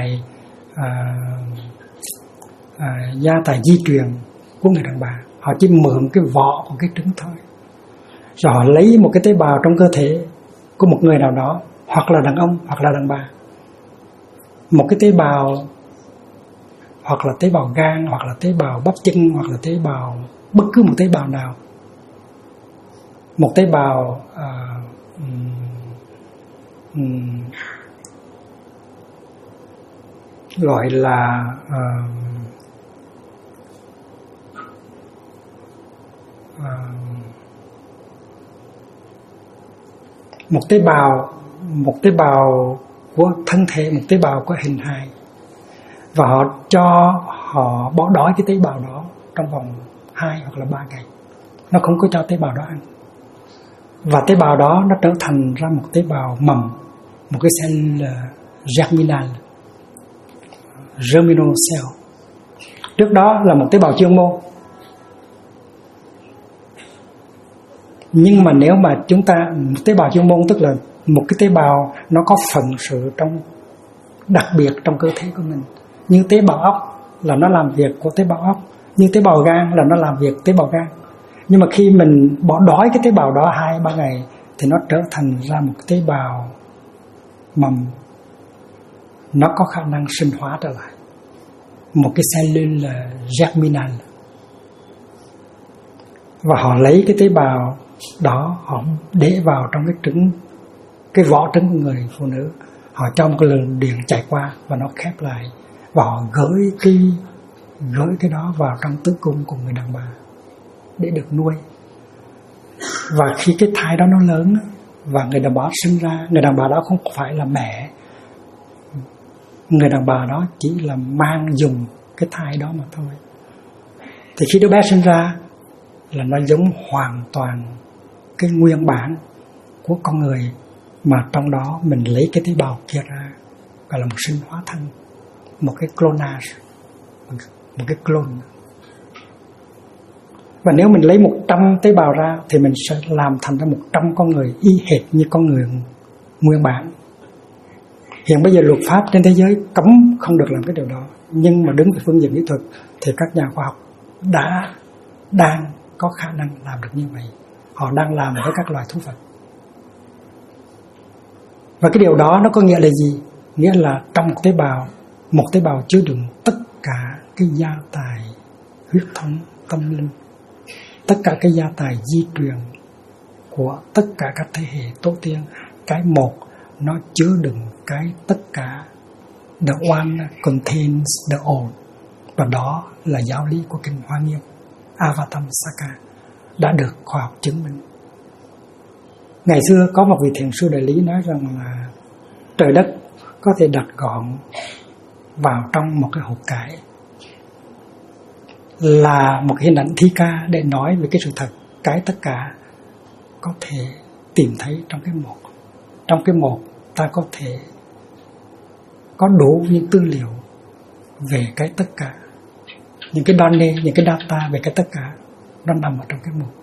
tài di truyền của người đàn bà. Họ chỉ mượn cái vỏ của cái trứng thôi. Rồi họ lấy một cái tế bào trong cơ thể của một người nào đó, hoặc là đàn ông hoặc là đàn bà. Một cái tế bào, hoặc là tế bào gan, hoặc là tế bào bắp chân, hoặc là tế bào, bất cứ một tế bào nào. Một tế bào gọi là một tế bào của thân thể, một tế bào của hình hài, và họ bỏ đói cái tế bào đó trong vòng 2 hoặc là 3 ngày. Nó không có cho tế bào đó ăn, và tế bào đó nó trở thành ra một tế bào mầm, một cái cell germinal, germinal cell. Trước đó là một tế bào chuyên môn. Nhưng mà nếu mà chúng ta, tế bào chuyên môn tức là một cái tế bào nó có phận sự đặc biệt trong cơ thể của mình. Như tế bào óc là nó làm việc của tế bào óc, như tế bào gan là nó làm việc tế bào gan. Nhưng mà khi mình bỏ đói cái tế bào đó 2-3 ngày thì nó trở thành ra một cái tế bào mầm, nó có khả năng sinh hóa trở lại, một cái cellule germinal. Và họ lấy cái tế bào đó, họ để vào trong cái trứng, cái vỏ trứng của người phụ nữ. Họ cho một cái luồng điện chạy qua và nó khép lại, và họ gửi cái đó vào trong tử cung của người đàn bà để được nuôi. Và khi cái thai đó nó lớn và người đàn bà sinh ra, người đàn bà đó không phải là mẹ, người đàn bà đó chỉ là mang dùng cái thai đó mà thôi. Thì khi đứa bé sinh ra là nó giống hoàn toàn cái nguyên bản của con người, mà trong đó mình lấy cái tế bào kia ra, gọi là một sinh hóa thân, một cái clonage, một cái clone. Và nếu mình lấy 100 tế bào ra thì mình sẽ làm thành ra 100 con người y hệt như con người nguyên bản. Hiện bây giờ luật pháp trên thế giới cấm không được làm cái điều đó, nhưng mà đứng về phương diện kỹ thuật thì các nhà khoa học đang có khả năng làm được như vậy. Họ đang làm với các loài thú vật. Và cái điều đó nó có nghĩa là gì? Nghĩa là trong một tế bào chứa đựng tất cả cái gia tài huyết thống tâm linh, tất cả cái gia tài di truyền của tất cả các thế hệ tổ tiên. Cái một nó chứa đựng cái tất cả. The one contains the all. Và đó là giáo lý của kinh Hoa Nghiêm Avatamsaka, đã được khoa học chứng minh. Ngày xưa có một vị thiền sư đại lý nói rằng là trời đất có thể đặt gọn vào trong một cái hộp cải, là một cái hình ảnh thi ca để nói về cái sự thật. Cái tất cả có thể tìm thấy trong cái một. Trong cái một ta có thể có đủ những tư liệu về cái tất cả, những cái données, những cái data về cái tất cả nó nằm ở trong cái một.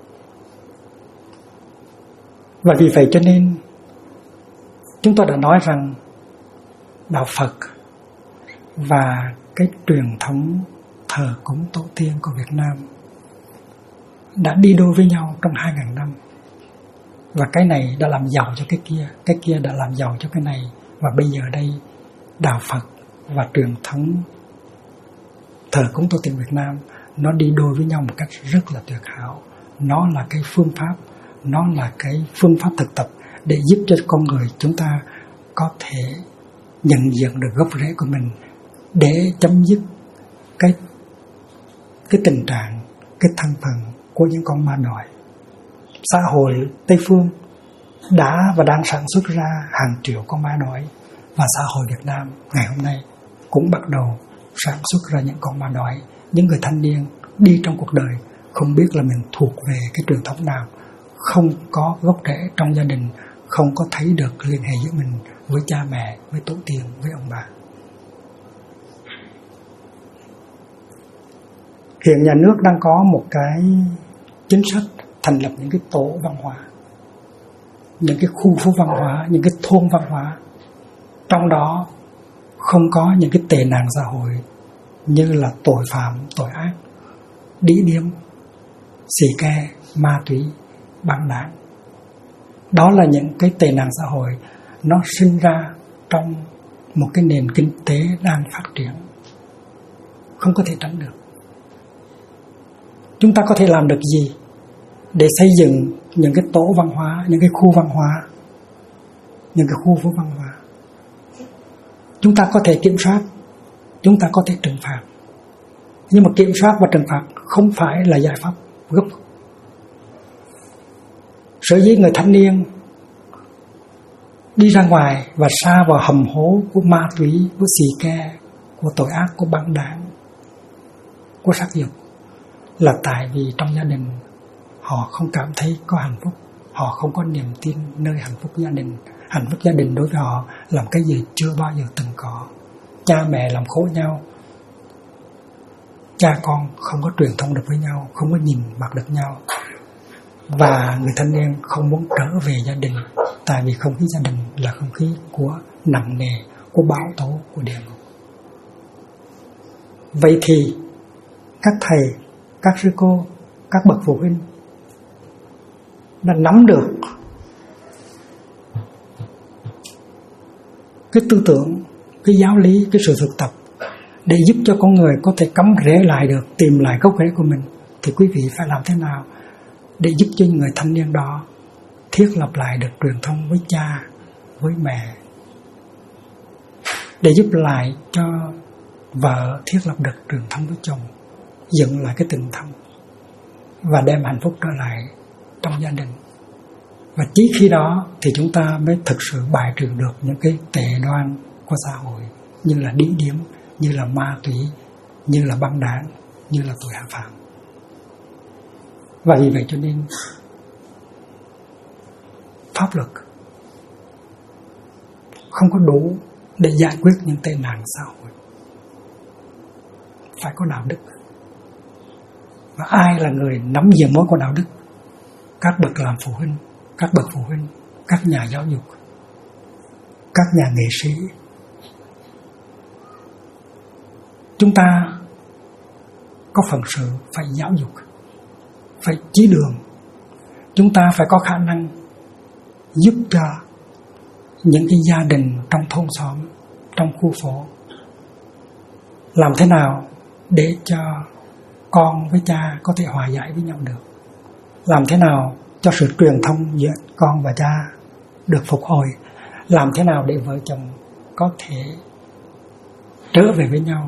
Và vì vậy cho nên chúng tôi đã nói rằng đạo Phật và cái truyền thống thờ cúng tổ tiên của Việt Nam đã đi đôi với nhau trong 2.000 năm. Và cái này đã làm giàu cho cái kia đã làm giàu cho cái này. Và bây giờ đây đạo Phật và truyền thống thờ cúng tổ tiên Việt Nam nó đi đôi với nhau một cách rất là tuyệt hảo. Nó là cái phương pháp, nó là cái phương pháp thực tập để giúp cho con người chúng ta có thể nhận diện được gốc rễ của mình, để chấm dứt cái tình trạng, cái thân phận của những con ma đói. Xã hội Tây phương đã và đang sản xuất ra hàng triệu con ma đói, và xã hội Việt Nam ngày hôm nay cũng bắt đầu sản xuất ra những con ma đói. Những người thanh niên đi trong cuộc đời không biết là mình thuộc về cái truyền thống nào, không có gốc rễ trong gia đình, không có thấy được liên hệ giữa mình với cha mẹ, với tổ tiên, với ông bà. Hiện nhà nước đang có một cái chính sách thành lập những cái tổ văn hóa, những cái khu phố văn hóa, những cái thôn văn hóa. Trong đó không có những cái tệ nạn xã hội như là tội phạm, tội ác, đĩ điếm, xì ke, ma túy, băng đảng. Đó là những cái tệ nạn xã hội nó sinh ra trong một cái nền kinh tế đang phát triển, không có thể tránh được. Chúng ta có thể làm được gì để xây dựng những cái tổ văn hóa, những cái khu văn hóa, những cái khu phố văn hóa? Chúng ta có thể kiểm soát, chúng ta có thể trừng phạt. Nhưng mà kiểm soát và trừng phạt không phải là giải pháp gấp. Sở dĩ người thanh niên đi ra ngoài và sa vào hầm hố của ma túy, của xì ke, của tội ác, của băng đảng, của sắc dục, là tại vì trong gia đình họ không cảm thấy có hạnh phúc, họ không có niềm tin nơi hạnh phúc gia đình. Hạnh phúc gia đình đối với họ là cái gì chưa bao giờ từng có. Cha mẹ làm khổ nhau, cha con không có truyền thông được với nhau, không có nhìn mặt được nhau, và người thanh niên không muốn trở về gia đình, tại vì không khí gia đình là không khí của nặng nề, của bão tố, của địa ngục. Vậy thì các thầy, các sư cô, các bậc phụ huynh đã nắm được cái tư tưởng, cái giáo lý, cái sự thực tập để giúp cho con người có thể cắm rễ lại được, tìm lại gốc rễ của mình, thì quý vị phải làm thế nào để giúp cho người thanh niên đó thiết lập lại được truyền thông với cha, với mẹ, để giúp lại cho vợ thiết lập được truyền thông với chồng, dựng lại cái tình thân và đem hạnh phúc trở lại trong gia đình. Và chỉ khi đó thì chúng ta mới thực sự bài trừ được những cái tệ đoan của xã hội, như là điếm điếm, như là ma túy, như là băng đảng, như là tội hạ phạm. Và vì vậy cho nên pháp luật không có đủ để giải quyết những tệ nạn xã hội. Phải có đạo đức. Và ai là người nắm giữ mối của đạo đức? Các bậc làm phụ huynh, các bậc phụ huynh, các nhà giáo dục, các nhà nghệ sĩ. Chúng ta có phận sự phải giáo dục, phải chỉ đường. Chúng ta phải có khả năng giúp cho những cái gia đình trong thôn xóm, trong khu phố, làm thế nào để cho con với cha có thể hòa giải với nhau được. Làm thế nào cho sự truyền thông giữa con và cha được phục hồi. Làm thế nào để vợ chồng có thể trở về với nhau,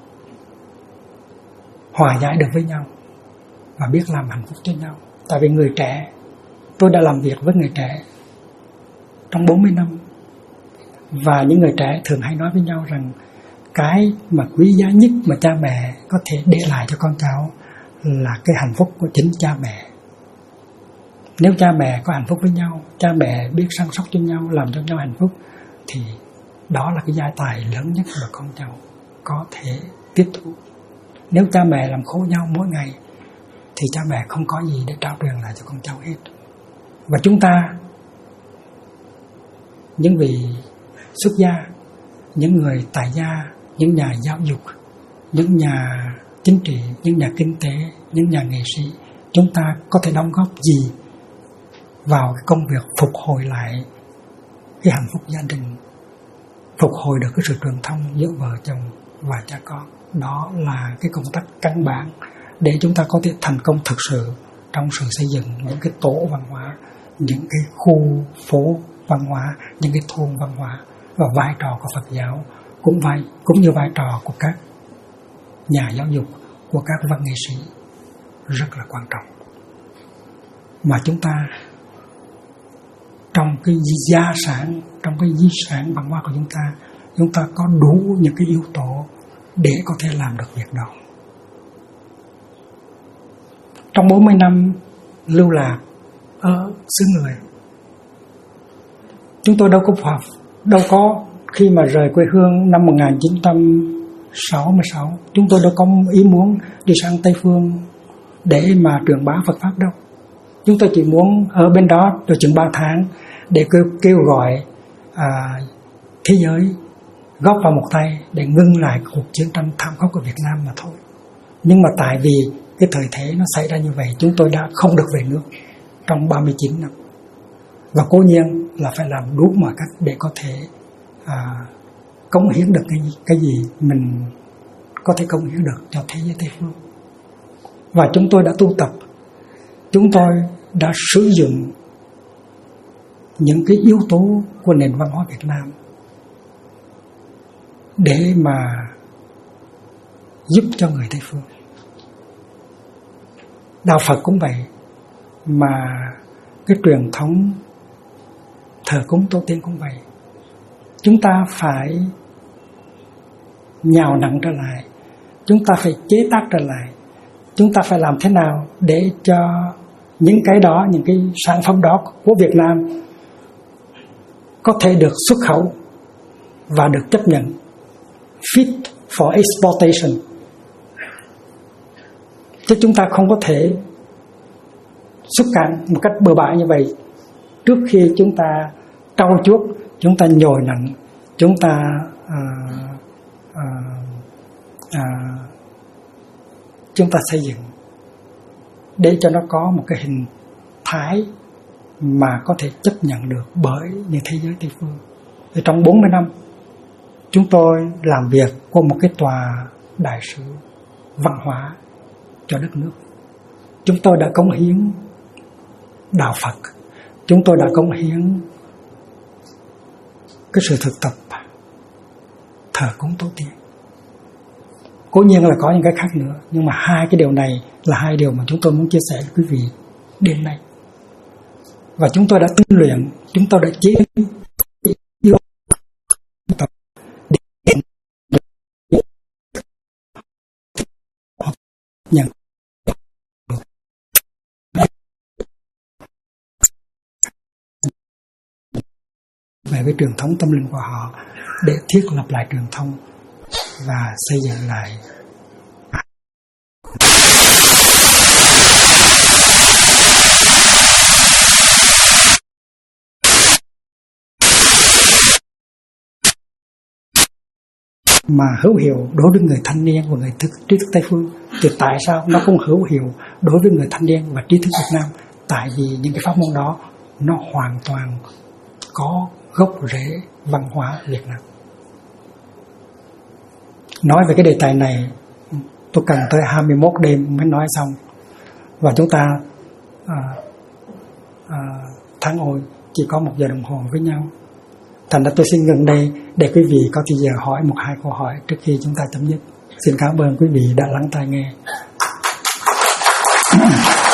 hòa giải được với nhau và biết làm hạnh phúc cho nhau. Tại vì người trẻ, tôi đã làm việc với người trẻ trong 40 năm, và những người trẻ thường hay nói với nhau rằng cái mà quý giá nhất mà cha mẹ có thể để lại cho con cháu là cái hạnh phúc của chính cha mẹ. Nếu cha mẹ có hạnh phúc với nhau, cha mẹ biết săn sóc cho nhau, làm cho nhau hạnh phúc, thì đó là cái gia tài lớn nhất mà con cháu có thể tiếp thu. Nếu cha mẹ làm khổ nhau mỗi ngày thì cha mẹ không có gì để trao truyền lại cho con cháu hết. Và chúng ta, những vị xuất gia, những người tại gia, những nhà giáo dục, những nhà chính trị, những nhà kinh tế, những nhà nghệ sĩ, chúng ta có thể đóng góp gì vào cái công việc phục hồi lại cái hạnh phúc gia đình, phục hồi được cái sự truyền thông giữa vợ chồng và cha con. Đó là cái công tác căn bản để chúng ta có thể thành công thực sự trong sự xây dựng những cái tổ văn hóa, những cái khu phố văn hóa, những cái thôn văn hóa. Và vai trò của Phật giáo cũng như vai trò của các nhà giáo dục, của các văn nghệ sĩ rất là quan trọng. Mà chúng ta trong cái gia sản, trong cái di sản văn hóa của chúng ta có đủ những cái yếu tố để có thể làm được việc đó. Trong 40 năm lưu lạc ở xứ người, chúng tôi đâu có khi mà rời quê hương năm 1966, chúng tôi đâu có ý muốn đi sang Tây Phương để mà truyền bá Phật Pháp đâu. Chúng tôi chỉ muốn ở bên đó được chừng 3 tháng để kêu gọi thế giới góp vào một tay để ngưng lại cuộc chiến tranh thảm khốc của Việt Nam mà thôi. Nhưng mà tại vì cái thời thế nó xảy ra như vậy, chúng tôi đã không được về nước trong 39 năm. Và cố nhiên là phải làm đủ mọi cách để có thể cống hiến được cái gì mình có thể cống hiến được cho thế giới Tây phương. Và chúng tôi đã tu tập, chúng tôi đã sử dụng những cái yếu tố của nền văn hóa Việt Nam để mà giúp cho người Tây phương. Đạo Phật cũng vậy, mà cái truyền thống thờ cúng tổ tiên cũng vậy. Chúng ta phải nhào nặng trở lại, chúng ta phải chế tác trở lại, chúng ta phải làm thế nào để cho những cái đó, những cái sản phẩm đó của Việt Nam có thể được xuất khẩu và được chấp nhận, fit for exportation. Chứ chúng ta không có thể xuất cảnh một cách bừa bãi như vậy trước khi chúng ta trau chuốt, chúng ta nhồi nặng, chúng ta chúng ta xây dựng để cho nó có một cái hình thái mà có thể chấp nhận được bởi những thế giới Tây phương. Thì trong 40 năm chúng tôi làm việc của một cái tòa đại sứ văn hóa cho đất nước. Chúng tôi đã cống hiến đạo Phật, chúng tôi đã cống hiến cái sự thực tập thờ cúng tổ tiên. Cố nhiên là có những cái khác nữa, nhưng mà hai cái điều này là hai điều mà chúng tôi muốn chia sẻ với quý vị đêm nay. Và chúng tôi đã tinh luyện, chúng tôi đã chế tập nhận về cái truyền thống tâm linh của họ để thiết lập lại truyền thông và xây dựng lại. Mà hữu hiệu đối với người thanh niên và người trí thức Tây phương, thì tại sao nó không hữu hiệu đối với người thanh niên và trí thức Việt Nam? Tại vì những cái pháp môn đó nó hoàn toàn có gốc rễ văn hóa Việt Nam. Nói về cái đề tài này tôi cần tới 21 đêm mới nói xong, và chúng ta tháng ôi chỉ có 1 giờ đồng hồ với nhau. Thành ra tôi xin ngừng đây để quý vị có thời giờ hỏi 1-2 câu hỏi trước khi chúng ta chấm dứt. Xin cảm ơn quý vị đã lắng tai nghe.